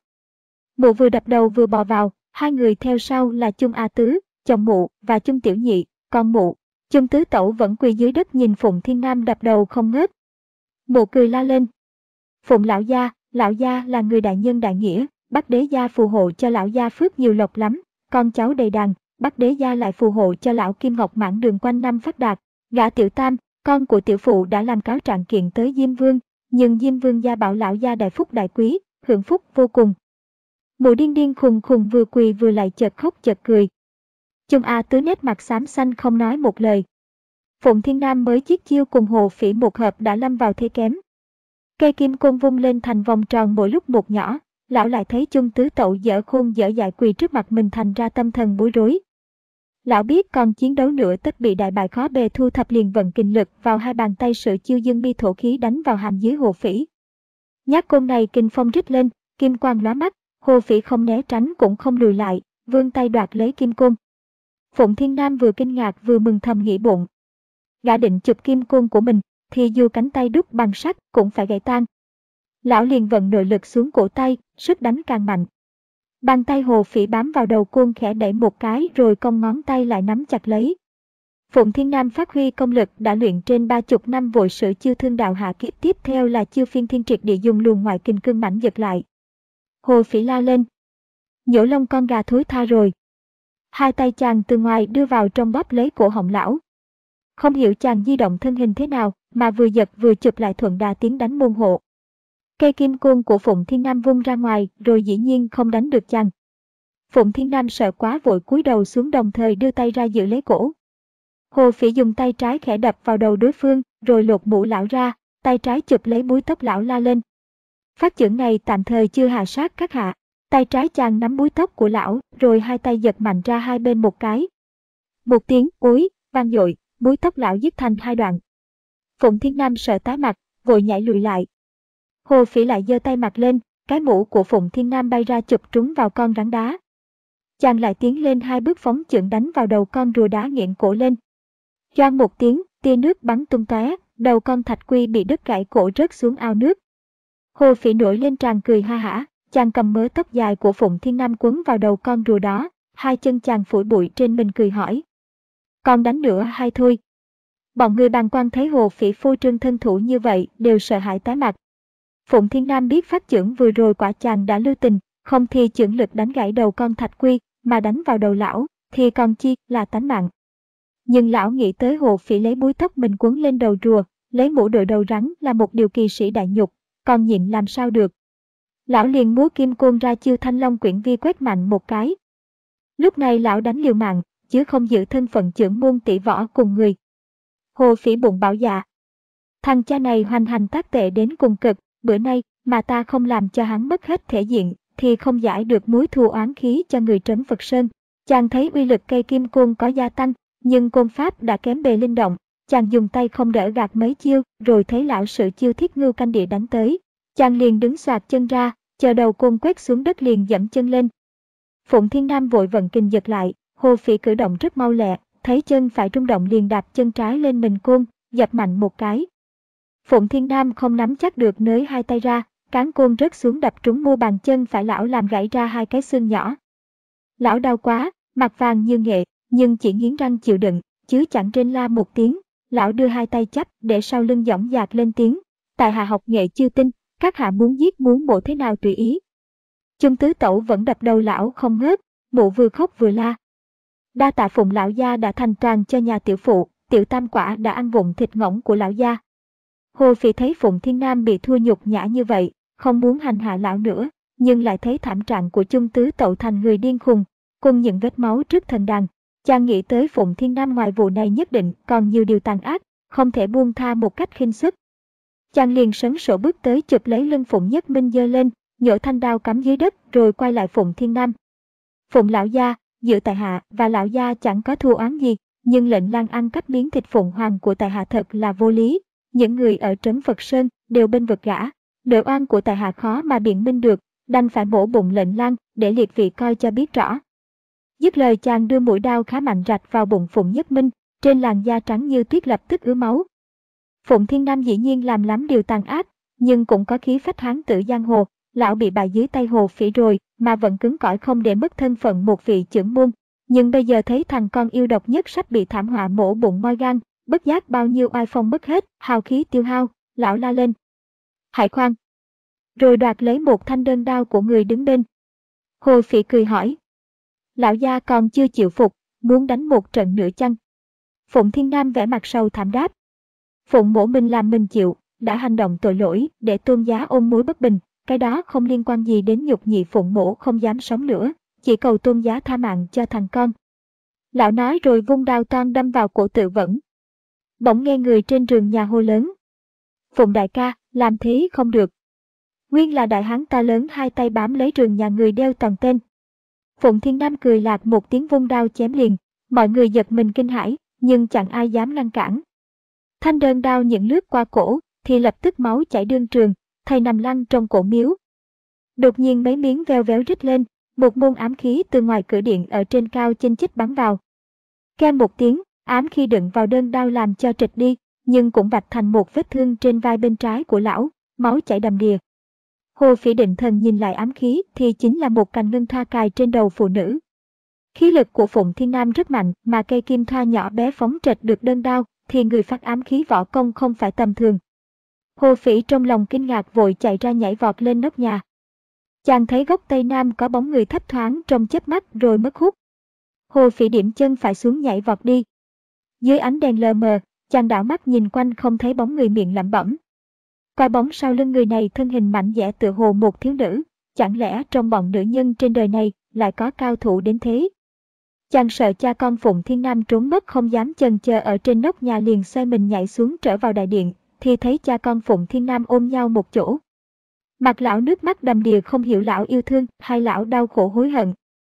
Mụ vừa đập đầu vừa bò vào, hai người theo sau là Chung A Tứ, chồng mụ, và Chung Tiểu Nhị, con mụ. Chung Tứ Tẩu vẫn quỳ dưới đất nhìn Phụng Thiên Nam đập đầu không ngớt. Mụ cười la lên: Phụng lão gia, lão gia là người đại nhân đại nghĩa, Bắc đế gia phù hộ cho lão gia phước nhiều lộc lắm, con cháu đầy đàn, Bắc đế gia lại phù hộ cho lão kim ngọc mãn đường quanh năm phát đạt. Gã Tiểu Tam, con của tiểu phụ đã làm cáo trạng kiện tới Diêm Vương, nhưng Diêm Vương gia bảo lão gia đại phúc đại quý, hưởng phúc vô cùng. Mụ điên điên khùng khùng vừa quỳ vừa lại chợt khóc chợt cười. Chung A Tứ nét mặt xám xanh không nói một lời. Phụng Thiên Nam mới chiết chiêu cùng Hồ Phỉ một hợp đã lâm vào thế kém. Cây kim côn vung lên thành vòng tròn mỗi lúc một nhỏ, lão lại thấy Chung Tứ Tẩu dở khôn dở dại quỳ trước mặt mình, thành ra tâm thần bối rối. Lão biết còn chiến đấu nữa tất bị đại bại khó bề, thu thập liền vận kình lực vào hai bàn tay sử chiêu dương bi thổ khí đánh vào hàm dưới Hồ Phỉ. Nhát côn này kinh phong rít lên, kim quang lóa mắt, Hồ Phỉ không né tránh cũng không lùi lại, vươn tay đoạt lấy kim côn. Phụng Thiên Nam vừa kinh ngạc vừa mừng thầm nghĩ bụng. Gã định chụp kim côn của mình, thì dù cánh tay đúc bằng sắt cũng phải gãy tan. Lão liền vận nội lực xuống cổ tay, sức đánh càng mạnh. Bàn tay Hồ Phỉ bám vào đầu côn khẽ đẩy một cái rồi cong ngón tay lại nắm chặt lấy. Phụng Thiên Nam phát huy công lực đã luyện trên ba chục năm vội sử chiêu thương đạo hạ kiếp, tiếp theo là chiêu phiên thiên triệt địa dùng luồng ngoại kình cương mãnh giật lại. Hồ Phỉ la lên: Nhổ lông con gà thối tha rồi. Hai tay chàng từ ngoài đưa vào trong bóp lấy cổ họng lão. Không hiểu chàng di động thân hình thế nào mà vừa giật vừa chụp lại thuận đà tiến đánh môn hộ. Cây kim côn của Phụng Thiên Nam vung ra ngoài rồi dĩ nhiên không đánh được chàng. Phụng Thiên Nam sợ quá vội cúi đầu xuống, đồng thời đưa tay ra giữ lấy cổ. Hồ Phỉ dùng tay trái khẽ đập vào đầu đối phương rồi lột mũ lão ra, tay trái chụp lấy búi tóc lão la lên: Phát chưởng này tạm thời chưa hạ sát các hạ. Tay trái chàng nắm búi tóc của lão rồi hai tay giật mạnh ra hai bên một cái. Một tiếng úi vang dội, búi tóc lão dứt thành hai đoạn. Phụng Thiên Nam sợ tái mặt, vội nhảy lùi lại. Hồ Phỉ lại giơ tay mặt lên, cái mũ của Phụng Thiên Nam bay ra chụp trúng vào con rắn đá. Chàng lại tiến lên hai bước phóng chưởng đánh vào đầu con rùa đá nghiện cổ lên. Choang một tiếng, tia nước bắn tung tóe, đầu con thạch quy bị đứt gãy cổ rớt xuống ao nước. Hồ Phỉ nổi lên tràn cười ha hả, chàng cầm mớ tóc dài của Phụng Thiên Nam quấn vào đầu con rùa đó, hai chân chàng phủi bụi trên mình cười hỏi: Còn đánh nữa hay thôi? Bọn người bàng quan thấy Hồ Phỉ phô trương thân thủ như vậy đều sợ hãi tái mặt. Phụng Thiên Nam biết phát chưởng vừa rồi quả chàng đã lưu tình, không thì chưởng lực đánh gãy đầu con Thạch Quy, mà đánh vào đầu lão, thì còn chi là tánh mạng. Nhưng lão nghĩ tới Hồ Phỉ lấy búi tóc mình quấn lên đầu rùa, lấy mũ đội đầu rắn là một điều kỳ sĩ đại nhục, còn nhịn làm sao được. Lão liền múa kim côn ra chiêu Thanh Long Quyển Vi quét mạnh một cái. Lúc này lão đánh liều mạng, chứ không giữ thân phận chưởng môn tỷ võ cùng người. Hồ Phỉ bụng bảo dạ. Thằng cha này hoành hành tác tệ đến cùng cực, bữa nay mà ta không làm cho hắn mất hết thể diện, thì không giải được mối thù oán khí cho người trấn Phật Sơn. Chàng thấy uy lực cây kim côn có gia tăng, nhưng côn pháp đã kém bề linh động. Chàng dùng tay không đỡ gạt mấy chiêu, rồi thấy lão sử chiêu Thiết Ngưu Canh Địa đánh tới. Chàng liền đứng xoạc chân ra, chờ đầu côn quét xuống đất liền dẫm chân lên. Phụng Thiên Nam vội vận kình giật lại, Hồ Phỉ cử động rất mau lẹ, thấy chân phải rung động liền đạp chân trái lên mình côn, dập mạnh một cái. Phụng Thiên Nam không nắm chắc được nới hai tay ra, cán côn rớt xuống đập trúng mu bàn chân phải lão làm gãy ra hai cái xương nhỏ. Lão đau quá, mặt vàng như nghệ, nhưng chỉ nghiến răng chịu đựng, chứ chẳng rên la một tiếng. Lão đưa hai tay chắp để sau lưng dõng dạc lên tiếng. Tại hạ học nghệ chưa tinh, các hạ muốn giết muốn mổ thế nào tùy ý. Chung Tứ Tẩu vẫn đập đầu lão không ngớt, mụ vừa khóc vừa la. Đa tạ Phụng lão gia đã thành toàn cho nhà tiểu phụ, tiểu tam quả đã ăn vụng thịt ngỗng của lão gia. Hồ Phỉ thấy Phụng Thiên Nam bị thua nhục nhã như vậy, không muốn hành hạ lão nữa, nhưng lại thấy thảm trạng của Chung Tứ Tẩu thành người điên khùng, cùng những vết máu trước thần đàn. Chàng nghĩ tới Phụng Thiên Nam ngoài vụ này nhất định còn nhiều điều tàn ác, không thể buông tha một cách khinh suất. Chàng liền sấn sổ bước tới chụp lấy lưng Phụng Nhất Minh giơ lên, nhổ thanh đao cắm dưới đất rồi quay lại Phụng Thiên Nam. Phụng lão gia, giữa tại hạ và lão gia chẳng có thù oán gì, nhưng lệnh lang ăn cắp miếng thịt Phụng Hoàng của tại hạ thật là vô lý. Những người ở trấn Phật Sơn đều bên vực gã, nỗi oan của tại hạ khó mà biện minh được, đành phải mổ bụng lệnh lang để liệt vị coi cho biết rõ. Dứt lời chàng đưa mũi đao khá mạnh rạch vào bụng Phụng Nhất Minh, trên làn da trắng như tuyết lập tức ứa máu. Phụng Thiên Nam dĩ nhiên làm lắm điều tàn ác, nhưng cũng có khí phách hán tử giang hồ, lão bị bại dưới tay Hồ Phỉ rồi mà vẫn cứng cỏi không để mất thân phận một vị chưởng môn. Nhưng bây giờ thấy thằng con yêu độc nhất sắp bị thảm họa mổ bụng moi gan, bất giác bao nhiêu oai phong mất hết, hào khí tiêu hao, lão la lên. Hãy khoan! Rồi đoạt lấy một thanh đơn đao của người đứng bên. Hồ Phỉ cười hỏi. Lão gia còn chưa chịu phục, muốn đánh một trận nữa chăng? Phụng Thiên Nam vẻ mặt sầu thảm đáp. Phụng mổ mình làm mình chịu, đã hành động tội lỗi để Tôn giá ôm mối bất bình, cái đó không liên quan gì đến nhục nhị Phụng mổ không dám sống nữa, chỉ cầu Tôn giá tha mạng cho thằng con. Lão nói rồi vung đao toan đâm vào cổ Tự Vẫn. Bỗng nghe người trên rừng nhà hô lớn. Phụng đại ca, làm thế không được. Nguyên là đại hán ta lớn hai tay bám lấy rừng nhà người đeo toàn tên. Phụng Thiên Nam cười lạc một tiếng vung đao chém liền, mọi người giật mình kinh hãi, nhưng chẳng ai dám ngăn cản. Thanh đơn đao những lướt qua cổ, thì lập tức máu chảy đương trường, thầy nằm lăn trong cổ miếu. Đột nhiên mấy miếng veo véo rít lên, một môn ám khí từ ngoài cửa điện ở trên cao chênh chích bắn vào. Keng một tiếng, ám khí đựng vào đơn đao làm cho trịch đi, nhưng cũng vạch thành một vết thương trên vai bên trái của lão, máu chảy đầm đìa. Hồ Phỉ định thần nhìn lại ám khí thì chính là một cành ngân thoa cài trên đầu phụ nữ. Khí lực của Phụng Thiên Nam rất mạnh, mà cây kim thoa nhỏ bé phóng trệch được đơn đao, thì người phát ám khí võ công không phải tầm thường. Hồ Phỉ trong lòng kinh ngạc vội chạy ra nhảy vọt lên nóc nhà. Chàng thấy góc tây nam có bóng người thấp thoáng trong chớp mắt rồi mất hút. Hồ Phỉ điểm chân phải xuống nhảy vọt đi. Dưới ánh đèn lờ mờ, chàng đảo mắt nhìn quanh không thấy bóng người, miệng lẩm bẩm. Coi bóng sau lưng người này thân hình mạnh dẻ tựa hồ một thiếu nữ, chẳng lẽ trong bọn nữ nhân trên đời này lại có cao thủ đến thế? Chàng sợ cha con Phụng Thiên Nam trốn mất không dám chần chờ ở trên nóc nhà, liền xoay mình nhảy xuống trở vào đại điện, thì thấy cha con Phụng Thiên Nam ôm nhau một chỗ. Mặt lão nước mắt đầm đìa, không hiểu lão yêu thương hay lão đau khổ hối hận.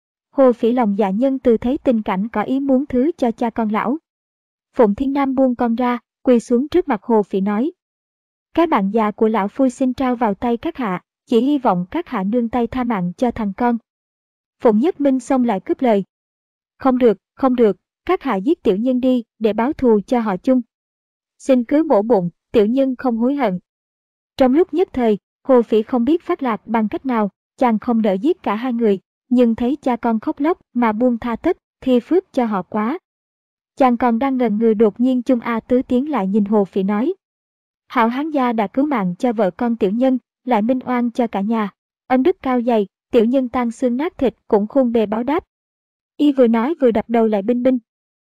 Hồ Phỉ lòng dạ nhân từ thấy tình cảnh có ý muốn thứ cho cha con lão. Phụng Thiên Nam buông con ra, quỳ xuống trước mặt Hồ Phỉ nói. Cái bạn già của lão phui xin trao vào tay các hạ, chỉ hy vọng các hạ nương tay tha mạng cho thằng con. Phụng Nhất Minh xông lại cướp lời. Không được, không được, các hạ giết tiểu nhân đi để báo thù cho họ Chung. Xin cứ mổ bụng, tiểu nhân không hối hận. Trong lúc nhất thời, Hồ Phỉ không biết phát lạc bằng cách nào, chàng không đỡ giết cả hai người, nhưng thấy cha con khóc lóc mà buông tha tất, thì phước cho họ quá. Chàng còn đang ngần ngừ đột nhiên Chung A Tứ tiến lại nhìn Hồ Phỉ nói. Hảo hán gia đã cứu mạng cho vợ con tiểu nhân, lại minh oan cho cả nhà. Ân đức cao dày, tiểu nhân tan xương nát thịt cũng khôn bề báo đáp. Y vừa nói vừa đập đầu lại binh binh.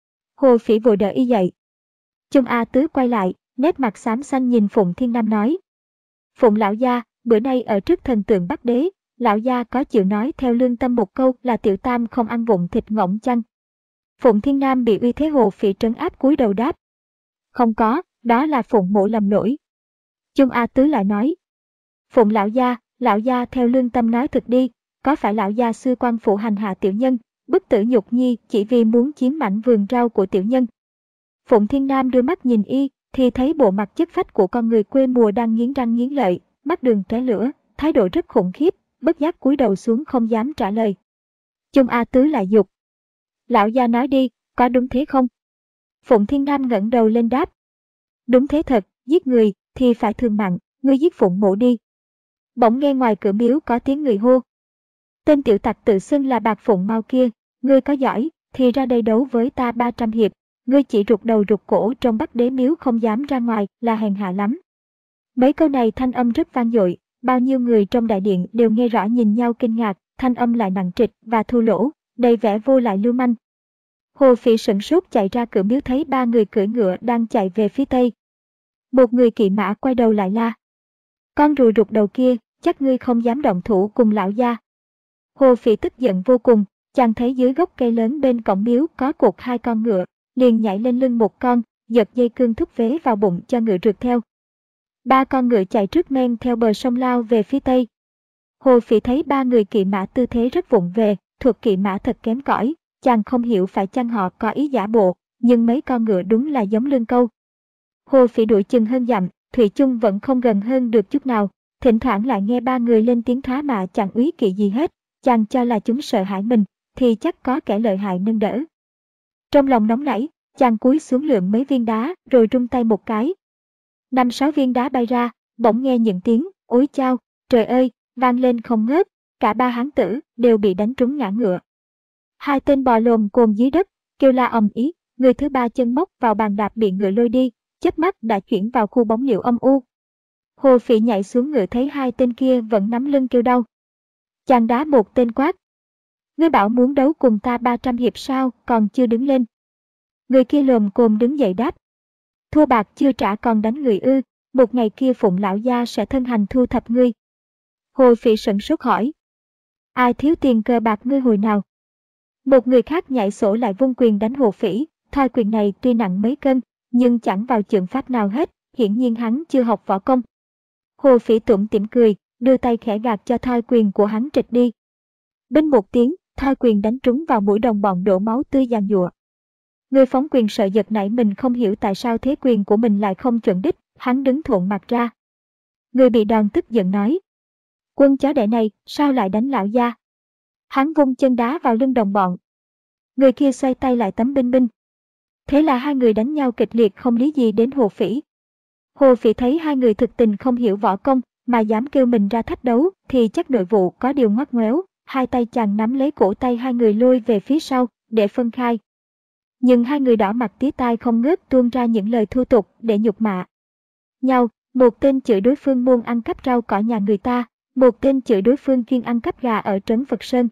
Hồ Phỉ vội đỡ y dậy. Chung A Tứ quay lại, nét mặt xám xanh nhìn Phụng Thiên Nam nói. Phụng lão gia, bữa nay ở trước thần tượng Bắc Đế, lão gia có chịu nói theo lương tâm một câu là tiểu tam không ăn vụng thịt ngỗng chăng? Phụng Thiên Nam bị uy thế Hồ Phỉ trấn áp cúi đầu đáp. Không có, đó là Phụng mộ lầm lỗi. Chung A Tứ lại nói. Phụng lão gia, lão gia theo lương tâm nói thực đi, có phải lão gia xưa quan phụ hành hạ tiểu nhân, bức tử nhục nhi chỉ vì muốn chiếm mảnh vườn rau của tiểu nhân? Phụng Thiên Nam đưa mắt nhìn y, thì thấy bộ mặt chất phách của con người quê mùa đang nghiến răng nghiến lợi, mắt đường tóe lửa, thái độ rất khủng khiếp, bất giác cúi đầu xuống không dám trả lời. Chung A Tứ lại dục. Lão gia nói đi, có đúng thế không? Phụng Thiên Nam ngẩng đầu lên đáp. Đúng thế thật, giết người thì phải thương mặn, ngươi giết Phụng mộ đi. Bỗng nghe ngoài cửa miếu có tiếng người hô. Tên tiểu tặc tự xưng là Bạc Phụng Mau kia, ngươi có giỏi thì ra đây đấu với ta ba trăm hiệp, ngươi chỉ rụt đầu rụt cổ trong Bắc Đế miếu không dám ra ngoài là hèn hạ lắm. Mấy câu này thanh âm rất vang dội, bao nhiêu người trong đại điện đều nghe rõ nhìn nhau kinh ngạc, thanh âm lại nặng trịch và thô lỗ, đầy vẻ vô lại lưu manh. Hồ Phỉ sửng sốt chạy ra cửa miếu thấy ba người cưỡi ngựa đang chạy về phía tây. Một người kỵ mã quay đầu lại la. Con rùa rụt đầu kia, chắc ngươi không dám động thủ cùng lão gia. Hồ Phỉ tức giận vô cùng, chàng thấy dưới gốc cây lớn bên cổng miếu có cột hai con ngựa, liền nhảy lên lưng một con, giật dây cương thúc vế vào bụng cho ngựa rượt theo. Ba con ngựa chạy trước men theo bờ sông lao về phía tây. Hồ Phỉ thấy ba người kỵ mã tư thế rất vụng về, thuộc kỵ mã thật kém cỏi, chàng không hiểu phải chăng họ có ý giả bộ, nhưng mấy con ngựa đúng là giống lương câu. Hồ Phỉ đuổi chừng hơn dặm, thủy chung vẫn không gần hơn được chút nào, thỉnh thoảng lại nghe ba người lên tiếng thoá mạ chẳng úy kỵ gì hết, chàng cho là chúng sợ hãi mình, thì chắc có kẻ lợi hại nâng đỡ. Trong lòng nóng nảy, chàng cúi xuống lượm mấy viên đá rồi rung tay một cái. Năm sáu viên đá bay ra, bỗng nghe những tiếng ối chao, trời ơi, vang lên không ngớt, cả ba hán tử đều bị đánh trúng ngã ngựa. Hai tên bò lồm cồm dưới đất, kêu la ầm ĩ, người thứ ba chân móc vào bàn đạp bị ngựa lôi đi, chớp mắt đã chuyển vào khu bóng liễu âm u. Hồ Phỉ nhảy xuống ngựa thấy hai tên kia vẫn nắm lưng kêu đau. Chàng đá một tên quát. Ngươi bảo muốn đấu cùng ta ba trăm hiệp sao, còn chưa đứng lên. Người kia lồm cồm đứng dậy đáp. Thua bạc chưa trả còn đánh người ư, một ngày kia Phụng lão gia sẽ thân hành thu thập ngươi. Hồ Phỉ sửng sốt hỏi. Ai thiếu tiền cờ bạc ngươi hồi nào? Một người khác nhảy sổ lại vung quyền đánh Hồ Phỉ, thoi quyền này tuy nặng mấy cân, nhưng chẳng vào chưởng pháp nào hết, hiển nhiên hắn chưa học võ công. Hồ Phỉ tủm tỉm cười, đưa tay khẽ gạt cho thoi quyền của hắn trịch đi. Binh một tiếng, thoi quyền đánh trúng vào mũi đồng bọn đổ máu tươi giàn giụa. Người phóng quyền sợ giật nảy mình không hiểu tại sao thế quyền của mình lại không chuẩn đích, hắn đứng thuộn mặt ra. Người bị đòn tức giận nói. Quân chó đẻ này, sao lại đánh lão gia? Hắn vung chân đá vào lưng đồng bọn. Người kia xoay tay lại tấm binh binh. Thế là hai người đánh nhau kịch liệt không lý gì đến Hồ Phỉ. Hồ Phỉ thấy hai người thực tình không hiểu võ công, mà dám kêu mình ra thách đấu, thì chắc nội vụ có điều ngoắt ngoéo, hai tay chàng nắm lấy cổ tay hai người lôi về phía sau, để phân khai. Nhưng hai người đỏ mặt tía tai không ngớt tuôn ra những lời thô tục để nhục mạ nhau, một tên chửi đối phương muốn ăn cắp rau cỏ nhà người ta, một tên chửi đối phương chuyên ăn cắp gà ở trấn Phật Sơn.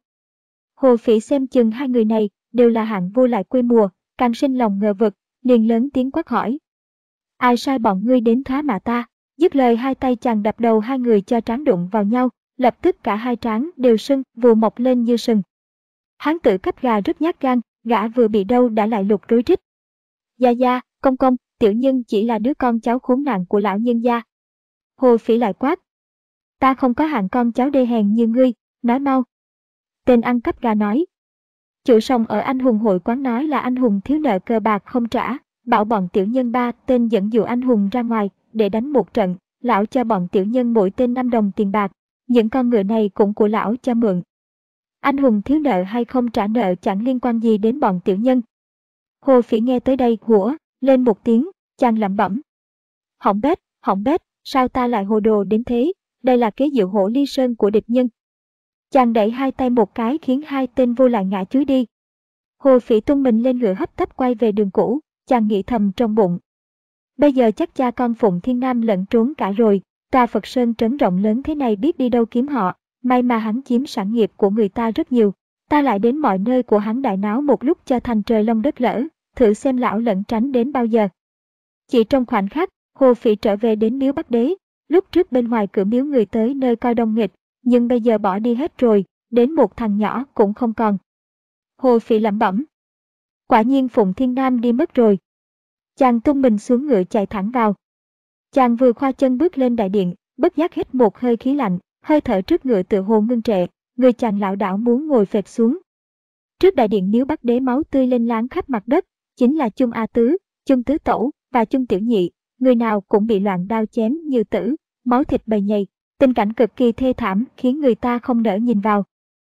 Hồ Phỉ xem chừng hai người này đều là hạng vô lại quê mùa, càng sinh lòng ngờ vực, liền lớn tiếng quát hỏi. Ai sai bọn ngươi đến thoá mạ ta? Dứt lời hai tay chàng đập đầu hai người cho trán đụng vào nhau, lập tức cả hai trán đều sưng, vù mọc lên như sừng. Hán tử cắp gà rất nhát gan, gã vừa bị đâu đã lại lục rối rít. Gia gia, công công, tiểu nhân chỉ là đứa con cháu khốn nạn của lão nhân gia. Hồ Phỉ lại quát. Ta không có hạng con cháu đê hèn như ngươi, nói mau. Tên ăn cắp gà nói. Chủ sòng ở anh hùng hội quán nói là anh hùng thiếu nợ cờ bạc không trả, bảo bọn tiểu nhân ba tên dẫn dụ anh hùng ra ngoài để đánh một trận, lão cho bọn tiểu nhân mỗi tên năm đồng tiền bạc, những con ngựa này cũng của lão cho mượn. Anh hùng thiếu nợ hay không trả nợ chẳng liên quan gì đến bọn tiểu nhân. Hồ Phỉ nghe tới đây hủa lên một tiếng, chàng lẩm bẩm. Hỏng bét, hỏng bét, sao ta lại hồ đồ đến thế, đây là kế diệu hổ ly sơn của địch nhân. Chàng đẩy hai tay một cái khiến hai tên vô lại ngã chúi đi. Hồ Phỉ tung mình lên ngựa hấp tấp quay về đường cũ, chàng nghĩ thầm trong bụng. Bây giờ chắc cha con Phụng Thiên Nam lẫn trốn cả rồi, tòa Phật Sơn trấn rộng lớn thế này biết đi đâu kiếm họ, may mà hắn chiếm sản nghiệp của người ta rất nhiều, ta lại đến mọi nơi của hắn đại náo một lúc cho thành trời long đất lở, thử xem lão lẩn tránh đến bao giờ. Chỉ trong khoảnh khắc, Hồ Phỉ trở về đến miếu Bắc Đế, lúc trước bên ngoài cửa miếu người tới nơi coi đông nghịch, nhưng bây giờ bỏ đi hết rồi, đến một thằng nhỏ cũng không còn. Hồ Phỉ lẩm bẩm. Quả nhiên Phụng Thiên Nam đi mất rồi. Chàng tung mình xuống ngựa chạy thẳng vào. Chàng vừa khoa chân bước lên đại điện, bất giác hít một hơi khí lạnh, hơi thở trước ngựa tựa hồ ngưng trệ, người chàng lảo đảo muốn ngồi phệt xuống. Trước đại điện miếu Bắc Đế máu tươi lên láng khắp mặt đất, chính là Chung A Tứ, Chung Tứ Tẩu và Chung Tiểu Nhị, người nào cũng bị loạn đao chém như tử, máu thịt bầy nhầy, tình cảnh cực kỳ thê thảm khiến người ta không nỡ nhìn vào.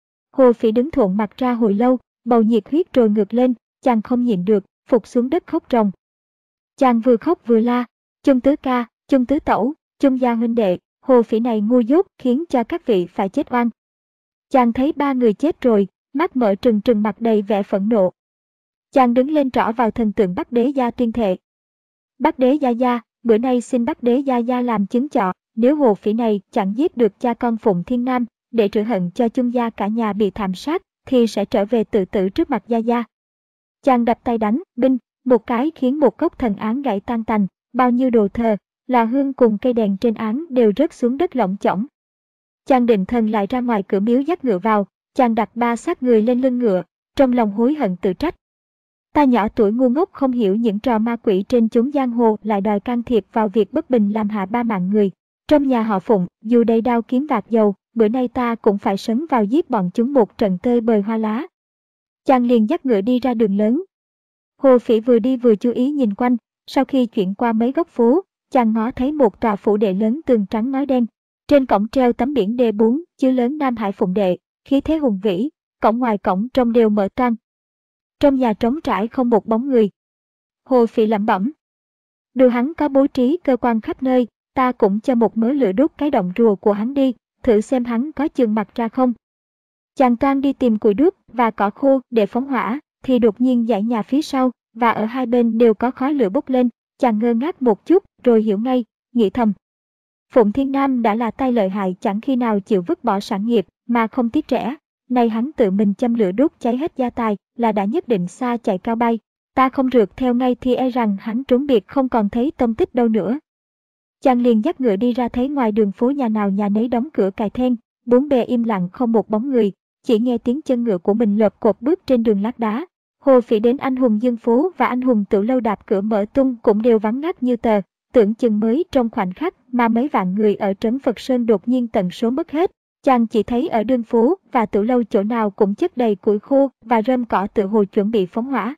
Hồ Phỉ đứng thuộn mặt ra hồi lâu, bầu nhiệt huyết trồi ngược lên, chàng không nhịn được, phục xuống đất khóc ròng. Chàng vừa khóc vừa la, Chung Tứ Ca, Chung Tứ Tẩu, Chung gia huynh đệ, Hồ Phỉ này ngu dốt khiến cho các vị phải chết oan. Chàng thấy ba người chết rồi, mắt mở trừng trừng mặt đầy vẻ phẫn nộ. Chàng đứng lên trỏ vào thần tượng Bắc Đế Gia tuyên thệ. Bắc Đế Gia Gia, bữa nay xin Bắc Đế Gia Gia làm chứng chọ, nếu Hồ Phỉ này chẳng giết được cha con Phụng Thiên Nam, để trừ hận cho Chung gia cả nhà bị thảm sát, thì sẽ trở về tự tử trước mặt Gia Gia. Chàng đập tay đánh, binh, một cái khiến một gốc thần án gãy tan tành, bao nhiêu đồ thờ, lò hương cùng cây đèn trên án đều rớt xuống đất lỏng chỏng. Chàng định thần lại ra ngoài cửa miếu dắt ngựa vào, chàng đặt ba xác người lên lưng ngựa, trong lòng hối hận tự trách. Ta nhỏ tuổi ngu ngốc không hiểu những trò ma quỷ trên chốn giang hồ lại đòi can thiệp vào việc bất bình làm hạ ba mạng người. Trong nhà họ Phụng, dù đầy đao kiếm vạt dầu, bữa nay ta cũng phải sấn vào giết bọn chúng một trận tơi bời hoa lá. Chàng liền dắt ngựa đi ra đường lớn. Hồ Phỉ vừa đi vừa chú ý nhìn quanh, sau khi chuyển qua mấy góc phố, chàng ngó thấy một tòa phủ đệ lớn tường trắng ngói đen. Trên cổng treo tấm biển đê bốn chữ lớn Nam Hải Phụng Đệ, khí thế hùng vĩ, cổng ngoài cổng trông đều mở toang. Trong nhà trống trải không một bóng người. Hồ Phỉ lẩm bẩm. Dù hắn có bố trí cơ quan khắp nơi, ta cũng cho một mớ lửa đốt cái động rùa của hắn đi, thử xem hắn có chừng mặt ra không. Chàng toan đi tìm củi đuốc và cỏ khô để phóng hỏa, thì đột nhiên dãy nhà phía sau, và ở hai bên đều có khói lửa bốc lên, chàng ngơ ngác một chút rồi hiểu ngay, nghĩ thầm. Phụng Thiên Nam đã là tay lợi hại chẳng khi nào chịu vứt bỏ sản nghiệp mà không tiếc rẻ, nay hắn tự mình châm lửa đốt cháy hết gia tài là đã nhất định xa chạy cao bay, ta không rượt theo ngay thì e rằng hắn trốn biệt không còn thấy tông tích đâu nữa. Chàng liền dắt ngựa đi ra thấy ngoài đường phố nhà nào nhà nấy đóng cửa cài then, bốn bề im lặng không một bóng người, chỉ nghe tiếng chân ngựa của mình lợp cột bước trên đường lát đá. Hồ Phỉ đến Anh Hùng Dương Phố và Anh Hùng Tiểu Lâu đạp cửa mở tung cũng đều vắng ngắt như tờ, tưởng chừng mới trong khoảnh khắc mà mấy vạn người ở trấn Phật Sơn đột nhiên tận số mất hết. Chàng chỉ thấy ở đường phố và Tiểu Lâu chỗ nào cũng chất đầy củi khô và rơm cỏ tự hồ chuẩn bị phóng hỏa.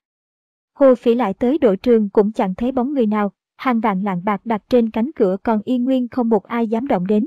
Hồ Phỉ lại tới đội trường cũng chẳng thấy bóng người nào, hàng vạn lạng bạc đặt trên cánh cửa còn y nguyên không một ai dám động đến.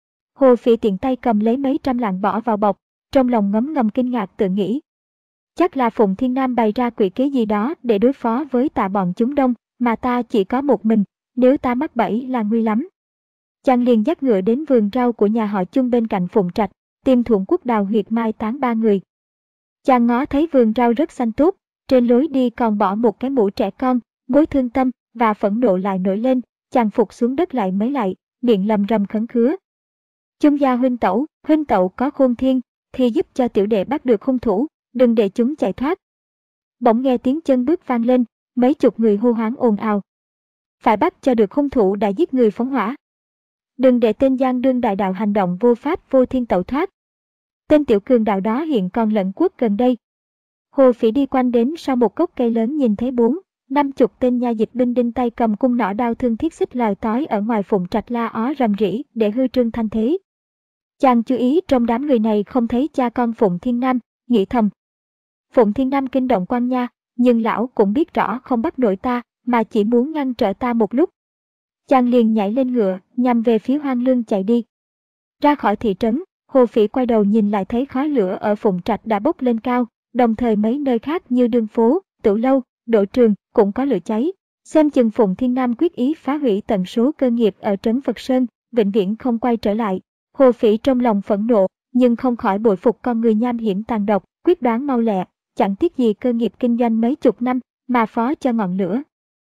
Hồ Phỉ tiện tay cầm lấy mấy trăm lạng bỏ vào bọc, trong lòng ngấm ngầm kinh ngạc tự nghĩ. Chắc là Phụng Thiên Nam bày ra quỷ kế gì đó để đối phó với tạ bọn chúng đông, mà ta chỉ có một mình, nếu ta mắc bẫy là nguy lắm. Chàng liền dắt ngựa đến vườn rau của nhà họ Chung bên cạnh Phụng Trạch, tìm Thuận Quốc đào huyệt mai táng ba người. Chàng ngó thấy vườn rau rất xanh tốt, trên lối đi còn bỏ một cái mũ trẻ con, mối thương tâm và phẫn nộ lại nổi lên, chàng phục xuống đất lại mấy lại, miệng lầm rầm khấn khứa. Chung gia huynh tẩu, huynh tẩu có khôn thiên, thì giúp cho tiểu đệ bắt được hung thủ, đừng để chúng chạy thoát. Bỗng nghe tiếng chân bước vang lên, mấy chục người hô hoáng ồn ào. Phải bắt cho được hung thủ đã giết người phóng hỏa. Đừng để tên gian đương đại đạo hành động vô pháp vô thiên tẩu thoát. Tên tiểu cường đạo đó hiện còn lẩn quất gần đây. Hồ Phỉ đi quanh đến sau một gốc cây lớn nhìn thấy bốn, năm chục tên nha dịch binh đinh tay cầm cung nỏ đao thương thiết xích lòi tói ở ngoài Phụng Trạch la ó rầm rĩ để hư trương thanh thế. Chàng chú ý trong đám người này không thấy cha con Phụng Thiên Nam, nghĩ thầm. Phụng Thiên Nam kinh động quan nha, nhưng lão cũng biết rõ không bắt nổi ta, mà chỉ muốn ngăn trở ta một lúc. Chàng liền nhảy lên ngựa, nhằm về phía Hoang Lương chạy đi. Ra khỏi thị trấn, Hồ Phỉ quay đầu nhìn lại thấy khói lửa ở Phụng Trạch đã bốc lên cao, đồng thời mấy nơi khác như đường phố, Tiểu Lâu, Đỗ Trường cũng có lửa cháy. Xem chừng Phụng Thiên Nam quyết ý phá hủy tận số cơ nghiệp ở trấn Phật Sơn, vĩnh viễn không quay trở lại. Hồ Phỉ trong lòng phẫn nộ, nhưng không khỏi bội phục con người nham hiểm tàn độc, quyết đoán mau lẹ, chẳng tiếc gì cơ nghiệp kinh doanh mấy chục năm, mà phó cho ngọn lửa.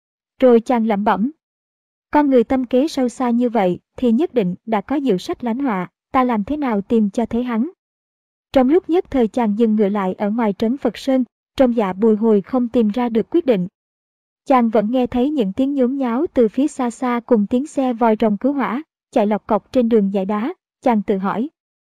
Rồi chàng lẩm bẩm. Con người tâm kế sâu xa như vậy thì nhất định đã có diệu sách lánh họa, ta làm thế nào tìm cho thấy hắn. Trong lúc nhất thời chàng dừng ngựa lại ở ngoài trấn Phật Sơn, trong dạ bồi hồi không tìm ra được quyết định. Chàng vẫn nghe thấy những tiếng nhốn nháo từ phía xa xa cùng tiếng xe vòi rồng cứu hỏa, chạy lọc cọc trên đường dải đá, chàng tự hỏi.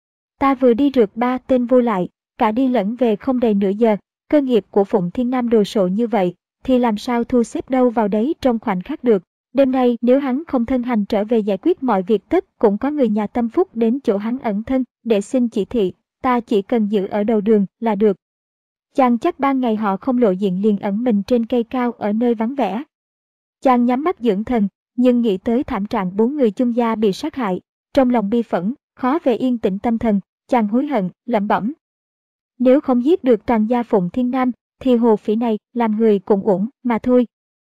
Ta vừa đi rượt ba tên vô lại, cả đi lẫn về không đầy nửa giờ, cơ nghiệp của Phụng Thiên Nam đồ sộ như vậy, thì làm sao thu xếp đâu vào đấy trong khoảnh khắc được. Đêm nay nếu hắn không thân hành trở về giải quyết mọi việc tất cũng có người nhà tâm phúc đến chỗ hắn ẩn thân để xin chỉ thị, ta chỉ cần giữ ở đầu đường là được. Chàng chắc ban ngày họ không lộ diện liền ẩn mình trên cây cao ở nơi vắng vẻ. Chàng nhắm mắt dưỡng thần, nhưng nghĩ tới thảm trạng bốn người chung gia bị sát hại, trong lòng bi phẫn, khó về yên tĩnh tâm thần, chàng hối hận, lẩm bẩm. Nếu không giết được toàn gia Phụng Thiên Nam, thì Hồ Phỉ này làm người cũng uổng mà thôi.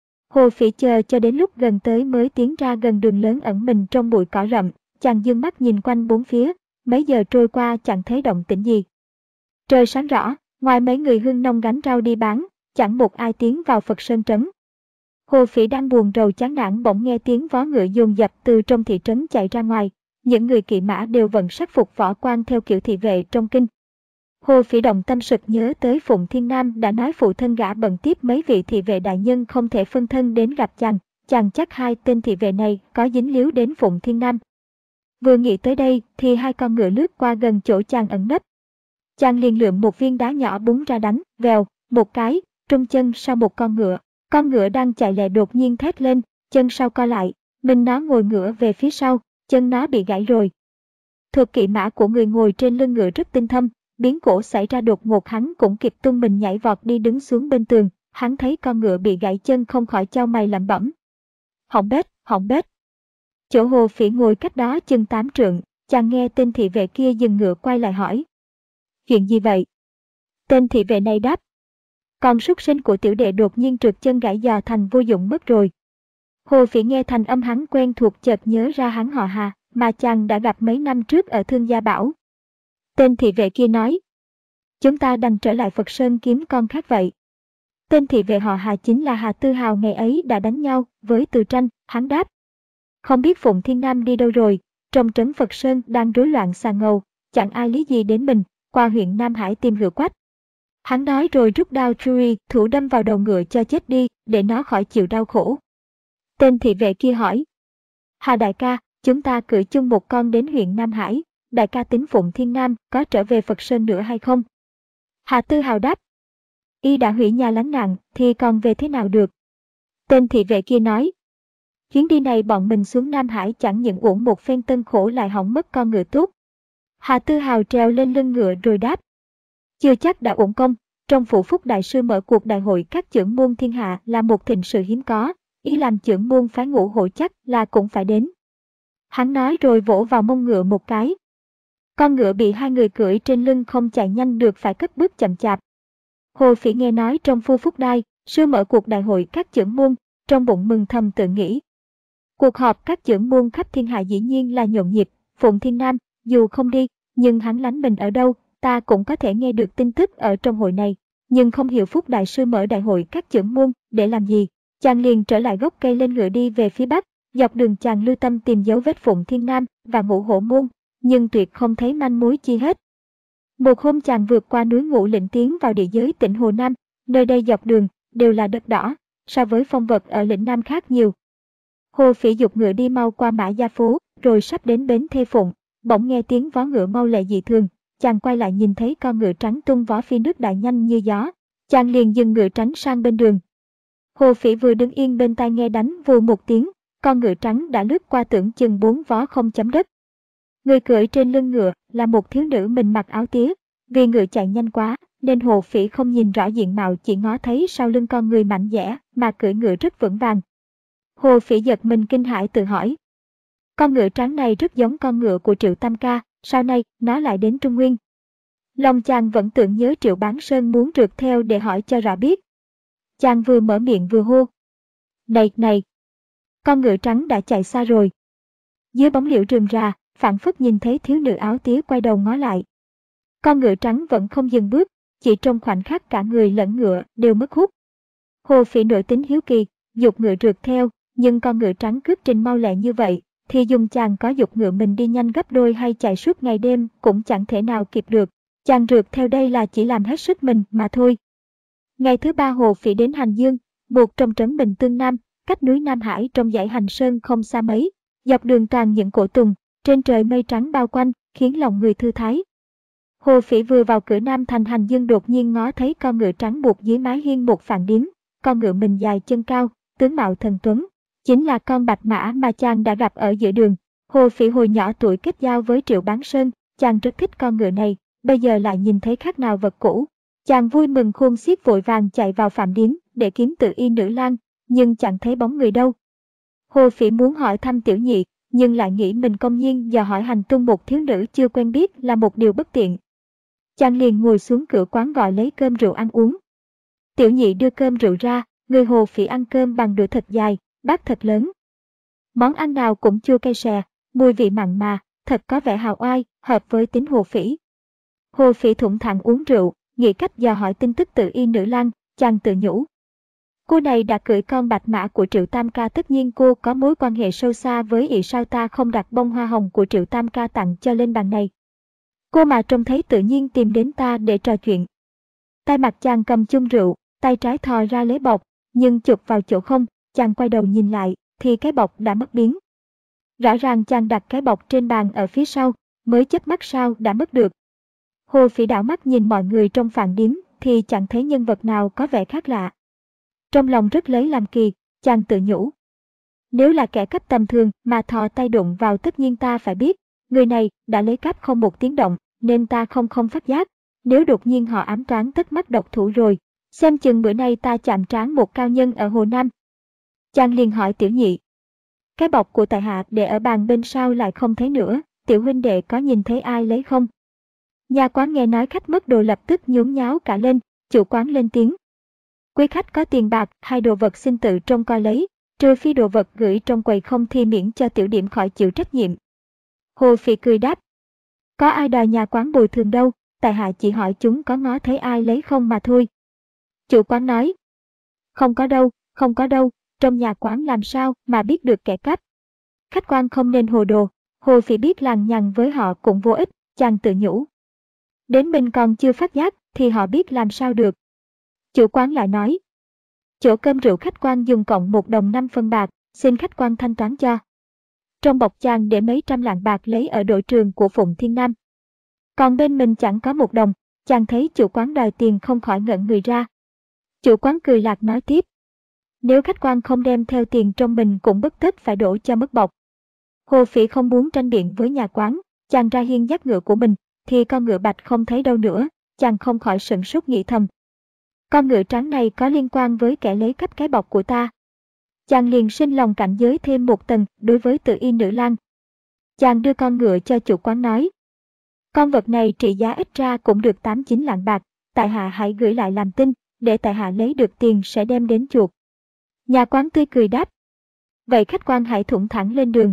Hồ Phỉ chờ cho đến lúc gần tới mới tiến ra gần đường lớn ẩn mình trong bụi cỏ rậm, chàng dương mắt nhìn quanh bốn phía, mấy giờ trôi qua chẳng thấy động tĩnh gì. Trời sáng rõ, ngoài mấy người hương nông gánh rau đi bán, chẳng một ai tiến vào Phật Sơn trấn. Hồ Phỉ đang buồn rầu chán nản bỗng nghe tiếng vó ngựa dồn dập từ trong thị trấn chạy ra ngoài, những người kỵ mã đều vận sắc phục võ quan theo kiểu thị vệ trong kinh. Hồ Phỉ động tâm sực nhớ tới Phụng Thiên Nam đã nói phụ thân gã bận tiếp mấy vị thị vệ đại nhân không thể phân thân đến gặp chàng, chàng chắc hai tên thị vệ này có dính líu đến Phụng Thiên Nam. Vừa nghĩ tới đây thì hai con ngựa lướt qua gần chỗ chàng ẩn nấp. Chàng liền lượm một viên đá nhỏ búng ra đánh, vèo, một cái, trung chân sau một con ngựa. Con ngựa đang chạy lẹ đột nhiên thét lên, chân sau co lại, mình nó ngồi ngựa về phía sau, chân nó bị gãy rồi. Thuật kỵ mã của người ngồi trên lưng ngựa rất tinh thâm, biến cố xảy ra đột ngột hắn cũng kịp tung mình nhảy vọt đi đứng xuống bên tường, hắn thấy con ngựa bị gãy chân không khỏi chau mày lẩm bẩm. Hỏng bét, hỏng bét. Chỗ Hồ Phỉ ngồi cách đó chừng tám trượng, chàng nghe tên thị vệ kia dừng ngựa quay lại hỏi. Chuyện gì vậy? Tên thị vệ này đáp. Con súc sinh của tiểu đệ đột nhiên trượt chân gãy giò thành vô dụng mất rồi. Hồ Phỉ nghe thành âm hắn quen thuộc chợt nhớ ra hắn họ Hà, mà chàng đã gặp mấy năm trước ở Thương Gia Bảo. Tên thị vệ kia nói. Chúng ta đành trở lại Phật Sơn kiếm con khác vậy. Tên thị vệ họ Hà chính là Hà Tư Hào ngày ấy đã đánh nhau với Từ Tranh, hắn đáp. Không biết Phụng Thiên Nam đi đâu rồi, trong trấn Phật Sơn đang rối loạn xà ngầu, chẳng ai lý gì đến mình, qua huyện Nam Hải tìm Hựa Quách. Hắn nói rồi rút đao Trui thủ đâm vào đầu ngựa cho chết đi, để nó khỏi chịu đau khổ. Tên thị vệ kia hỏi. Hà đại ca, chúng ta cưỡi chung một con đến huyện Nam Hải, đại ca tính Phụng Thiên Nam có trở về Phật Sơn nữa hay không? Hà Tư Hào đáp. Y đã hủy nhà lánh nạn, thì còn về thế nào được? Tên thị vệ kia nói. Chuyến đi này bọn mình xuống Nam Hải chẳng những uổng một phen tân khổ lại hỏng mất con ngựa tốt. Hà Tư Hào trèo lên lưng ngựa rồi đáp. Chưa chắc đã uổng công, trong phủ Phúc Đại Sư mở cuộc đại hội các chưởng môn thiên hạ là một thịnh sự hiếm có, ý làm chưởng môn phái ngũ hộ chắc là cũng phải đến. Hắn nói rồi vỗ vào mông ngựa một cái. Con ngựa bị hai người cưỡi trên lưng không chạy nhanh được phải cất bước chậm chạp. Hồ Phỉ nghe nói trong phu Phúc Đai, sư mở cuộc đại hội các chưởng môn, trong bụng mừng thầm tự nghĩ. Cuộc họp các chưởng môn khắp thiên hạ dĩ nhiên là nhộn nhịp, Phụng Thiên Nam, dù không đi, nhưng hắn lánh mình ở đâu, ta cũng có thể nghe được tin tức ở trong hội này, nhưng không hiểu Phúc Đại Sư mở đại hội các chưởng môn để làm gì. Chàng liền trở lại gốc cây lên ngựa đi về phía bắc, dọc đường chàng lưu tâm tìm dấu vết Phụng Thiên Nam và Ngũ Hổ môn, nhưng tuyệt không thấy manh mối chi hết. Một hôm chàng vượt qua núi Ngũ Lĩnh tiến vào địa giới tỉnh Hồ Nam, nơi đây dọc đường đều là đất đỏ, so với phong vật ở lĩnh Nam khác nhiều. Hồ Phỉ giục ngựa đi mau qua Mã Gia Phố, rồi sắp đến bến Thê Phụng, bỗng nghe tiếng vó ngựa mau lẹ dị thường, chàng quay lại nhìn thấy con ngựa trắng tung vó phi nước đại nhanh như gió, chàng liền dừng ngựa tránh sang bên đường. Hồ Phỉ vừa đứng yên bên tai nghe đánh vù một tiếng, con ngựa trắng đã lướt qua tưởng chừng bốn vó không chấm đất. Người cưỡi trên lưng ngựa là một thiếu nữ mình mặc áo tía, vì ngựa chạy nhanh quá nên Hồ Phỉ không nhìn rõ diện mạo, chỉ ngó thấy sau lưng con người mạnh dẻ mà cưỡi ngựa rất vững vàng. Hồ Phỉ giật mình kinh hãi tự hỏi. Con ngựa trắng này rất giống con ngựa của Triệu Tam Ca, sau này nó lại đến Trung Nguyên. Lòng chàng vẫn tưởng nhớ Triệu Bán Sơn muốn rượt theo để hỏi cho rõ biết. Chàng vừa mở miệng vừa hô. Này, này! Con ngựa trắng đã chạy xa rồi. Dưới bóng liễu rườm rà, phảng phất nhìn thấy thiếu nữ áo tía quay đầu ngó lại. Con ngựa trắng vẫn không dừng bước, chỉ trong khoảnh khắc cả người lẫn ngựa đều mất hút. Hồ Phỉ nổi tính hiếu kỳ, giục ngựa rượt theo, nhưng con ngựa trắng cướp trình mau lẹ như vậy, thì dùng chàng có giục ngựa mình đi nhanh gấp đôi hay chạy suốt ngày đêm cũng chẳng thể nào kịp được. Chàng rượt theo đây là chỉ làm hết sức mình mà thôi. Ngày thứ ba Hồ Phỉ đến Hành Dương, một trong trấn Bình Tương Nam, cách núi Nam Hải trong dãy Hành Sơn không xa mấy. Dọc đường toàn những cổ tùng, trên trời mây trắng bao quanh, khiến lòng người thư thái. Hồ Phỉ vừa vào cửa Nam thành Hành Dương đột nhiên ngó thấy con ngựa trắng buộc dưới mái hiên một phạn điếm. Con ngựa mình dài chân cao, tướng mạo thần tuấn, chính là con bạch mã mà chàng đã gặp ở giữa đường. Hồ Phỉ hồi nhỏ tuổi kết giao với Triệu Bán Sơn, chàng rất thích con ngựa này, bây giờ lại nhìn thấy khác nào vật cũ. Chàng vui mừng khôn xiết vội vàng chạy vào phạm điếm để kiếm Tự Y Nữ Lang, nhưng chẳng thấy bóng người đâu. Hồ Phỉ muốn hỏi thăm Tiểu Nhị, nhưng lại nghĩ mình công nhiên dò hỏi hành tung một thiếu nữ chưa quen biết là một điều bất tiện. Chàng liền ngồi xuống cửa quán gọi lấy cơm rượu ăn uống. Tiểu Nhị đưa cơm rượu ra, người Hồ Phỉ ăn cơm bằng đũa thật dài, bát thật lớn. Món ăn nào cũng chua cay xè, mùi vị mặn mà, thật có vẻ hào oai, hợp với tính Hồ Phỉ. Hồ Phỉ thủng thẳng uống rượu, nghĩ cách dò hỏi tin tức Tự Y Nữ Lang, chàng tự nhủ. Cô này đã cưỡi con bạch mã của Triệu Tam Ca, tất nhiên cô có mối quan hệ sâu xa với ỷ, sao ta không đặt bông hoa hồng của Triệu Tam Ca tặng cho lên bàn này. Cô mà trông thấy tự nhiên tìm đến ta để trò chuyện. Tay mặt chàng cầm chung rượu, tay trái thò ra lấy bọc, nhưng chụp vào chỗ không, chàng quay đầu nhìn lại, thì cái bọc đã mất biến. Rõ ràng chàng đặt cái bọc trên bàn ở phía sau, mới chớp mắt sao đã mất được. Hồ Phỉ đảo mắt nhìn mọi người trong phạn điếm, thì chẳng thấy nhân vật nào có vẻ khác lạ. Trong lòng rất lấy làm kỳ, chàng tự nhủ. Nếu là kẻ cắp tầm thường mà thò tay đụng vào tất nhiên ta phải biết, người này đã lấy cắp không một tiếng động, nên ta không không phát giác. Nếu đột nhiên họ ám toán tất mắt độc thủ rồi, xem chừng bữa nay ta chạm trán một cao nhân ở Hồ Nam. Chàng liền hỏi Tiểu Nhị. Cái bọc của tại hạ để ở bàn bên sau lại không thấy nữa, tiểu huynh đệ có nhìn thấy ai lấy không? Nhà quán nghe nói khách mất đồ lập tức nhốn nháo cả lên, chủ quán lên tiếng. Quý khách có tiền bạc hay đồ vật xin tự trông coi lấy, trừ phi đồ vật gửi trong quầy không thì miễn cho tiểu điểm khỏi chịu trách nhiệm. Hồ Phỉ cười đáp. Có ai đòi nhà quán bồi thường đâu, tại hạ chỉ hỏi chúng có ngó thấy ai lấy không mà thôi. Chủ quán nói. Không có đâu, không có đâu, trong nhà quán làm sao mà biết được kẻ cắp. Khách quan không nên hồ đồ, Hồ Phỉ biết lằng nhằng với họ cũng vô ích, chàng tự nhủ. Đến mình còn chưa phát giác thì họ biết làm sao được. Chủ quán lại nói. Chỗ cơm rượu khách quan dùng cộng một đồng năm phân bạc, xin khách quan thanh toán cho. Trong bọc chàng để mấy trăm lạng bạc lấy ở đội trường của Phụng Thiên Nam. Còn bên mình chẳng có một đồng, chàng thấy chủ quán đòi tiền không khỏi ngẩn người ra. Chủ quán cười lạc nói tiếp. Nếu khách quan không đem theo tiền trong mình cũng bất tất phải đổ cho mất bọc. Hồ Phỉ không muốn tranh biện với nhà quán, chàng ra hiên dắt ngựa của mình, thì con ngựa bạch không thấy đâu nữa, chàng không khỏi sửng sốt nghĩ thầm. Con ngựa trắng này có liên quan với kẻ lấy cắp cái bọc của ta. Chàng liền sinh lòng cảnh giới thêm một tầng đối với Tự Y Nữ Lang. Chàng đưa con ngựa cho chủ quán nói. Con vật này trị giá ít ra cũng được tám chín lạng bạc, tại hạ hãy gửi lại làm tin, để tại hạ lấy được tiền sẽ đem đến chuộc. Nhà quán tươi cười đáp. Vậy khách quan hãy thủng thẳng lên đường.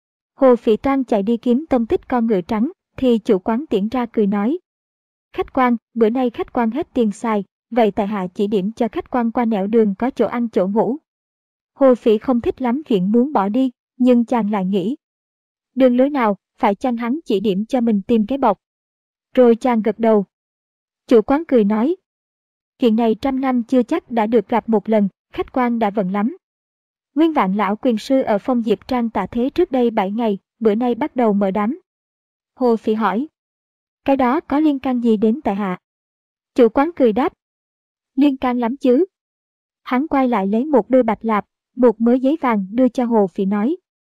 Hồ Phỉ toan chạy đi kiếm tông tích con ngựa trắng, thì chủ quán tiễn ra cười nói. Khách quan, bữa nay khách quan hết tiền xài, vậy tại hạ chỉ điểm cho khách quan qua nẻo đường có chỗ ăn chỗ ngủ. Hồ Phỉ không thích lắm chuyện muốn bỏ đi, nhưng chàng lại nghĩ. Đường lối nào, phải chăng hắn chỉ điểm cho mình tìm cái bọc. Rồi chàng gật đầu. Chủ quán cười nói. Chuyện này trăm năm chưa chắc đã được gặp một lần, khách quan đã vận lắm. Nguyên Vạn lão quyền sư ở Phong Diệp Trang tạ thế trước đây bảy ngày, bữa nay bắt đầu mở đám. Hồ Phỉ hỏi. Cái đó có liên can gì đến tại hạ? Chủ quán cười đáp. Liên can lắm chứ. Hắn quay lại lấy một đôi bạch lạp, một mớ giấy vàng đưa cho Hồ Phỉ nói.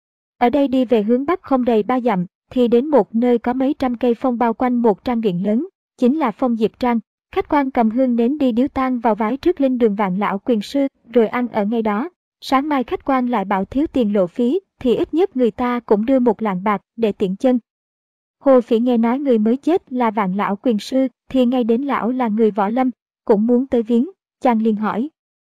Ở đây đi về hướng bắc không đầy ba dặm, thì đến một nơi có mấy trăm cây phong bao quanh một trang viện lớn, chính là Phong Diệp Trang. Khách quan cầm hương nến đi điếu tang vào vái trước linh đường Vạn lão quyền sư, rồi ăn ở ngay đó. Sáng mai khách quan lại bảo thiếu tiền lộ phí, thì ít nhất người ta cũng đưa một lạng bạc để tiện chân. Hồ Phỉ nghe nói người mới chết là Vạn lão quyền sư, thì ngay đến lão là người võ lâm, cũng muốn tới viếng, chàng liền hỏi.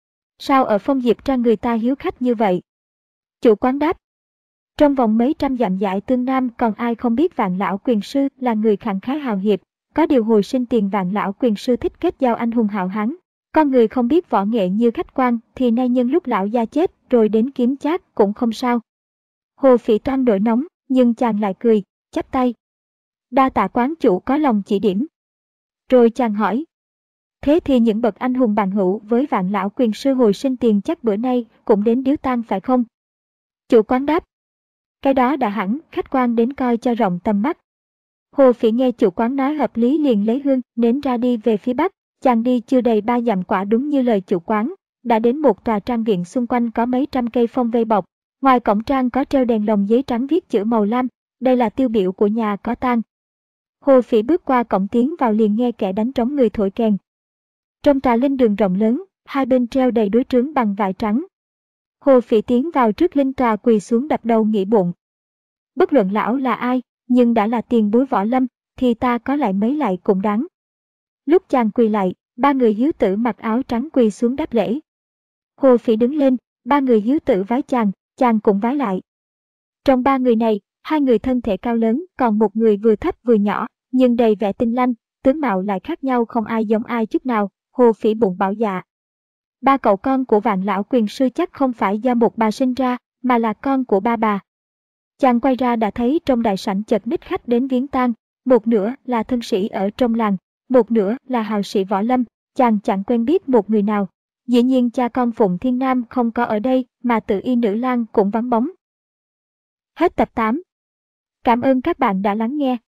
Sao ở Phong Diệp Trang người ta hiếu khách như vậy? Chủ quán đáp. Trong vòng mấy trăm dặm dải tương Nam còn ai không biết Vạn lão quyền sư là người khẳng khái hào hiệp, Có điều hồi sinh tiền Vạn lão quyền sư thích kết giao anh hùng hào hán. Con người không biết võ nghệ như khách quan thì nay nhân lúc lão gia chết rồi đến kiếm chác cũng không sao. Hồ Phỉ toan nổi nóng, nhưng chàng lại cười, chắp tay. Đa tạ quán chủ có lòng chỉ điểm. Rồi chàng hỏi. Thế thì những bậc anh hùng bằng hữu với Vạn lão quyền sư hồi sinh tiền chắc bữa nay cũng đến điếu tang phải không? Chủ quán đáp. Cái đó đã hẳn, khách quan đến coi cho rộng tầm mắt. Hồ Phỉ nghe chủ quán nói hợp lý liền lấy hương, nến ra đi về phía bắc. Chàng đi chưa đầy ba dặm quả đúng như lời chủ quán, đã đến một tòa trang viện xung quanh có mấy trăm cây phong vây bọc. Ngoài cổng trang có treo đèn lồng giấy trắng viết chữ màu lam, đây là tiêu biểu của nhà có tang. Hồ Phỉ bước qua cổng tiến vào liền nghe kẻ đánh trống người thổi kèn. Trong trà linh đường rộng lớn, hai bên treo đầy đối trướng bằng vải trắng. Hồ Phỉ tiến vào trước linh tòa quỳ xuống đập đầu nghĩ bụng. Bất luận lão là ai, nhưng đã là tiền bối võ lâm, thì ta có lại mấy lại cũng đáng. Lúc chàng quỳ lại, ba người hiếu tử mặc áo trắng quỳ xuống đáp lễ. Hồ Phỉ đứng lên, ba người hiếu tử vái chàng, chàng cũng vái lại. Trong ba người này, hai người thân thể cao lớn, còn một người vừa thấp vừa nhỏ, nhưng đầy vẻ tinh lanh, tướng mạo lại khác nhau không ai giống ai chút nào. Hồ Phỉ bụng bảo dạ. Ba cậu con của Vạn lão quyền sư chắc không phải do một bà sinh ra, mà là con của ba bà. Chàng quay ra đã thấy trong đại sảnh chật ních khách đến viếng tang, một nửa là thân sĩ ở trong làng, một nửa là hào sĩ võ lâm, chàng chẳng quen biết một người nào. Dĩ nhiên cha con Phụng Thiên Nam không có ở đây mà Tự Y Nữ Lang cũng vắng bóng. Hết tập tám. Cảm ơn các bạn đã lắng nghe.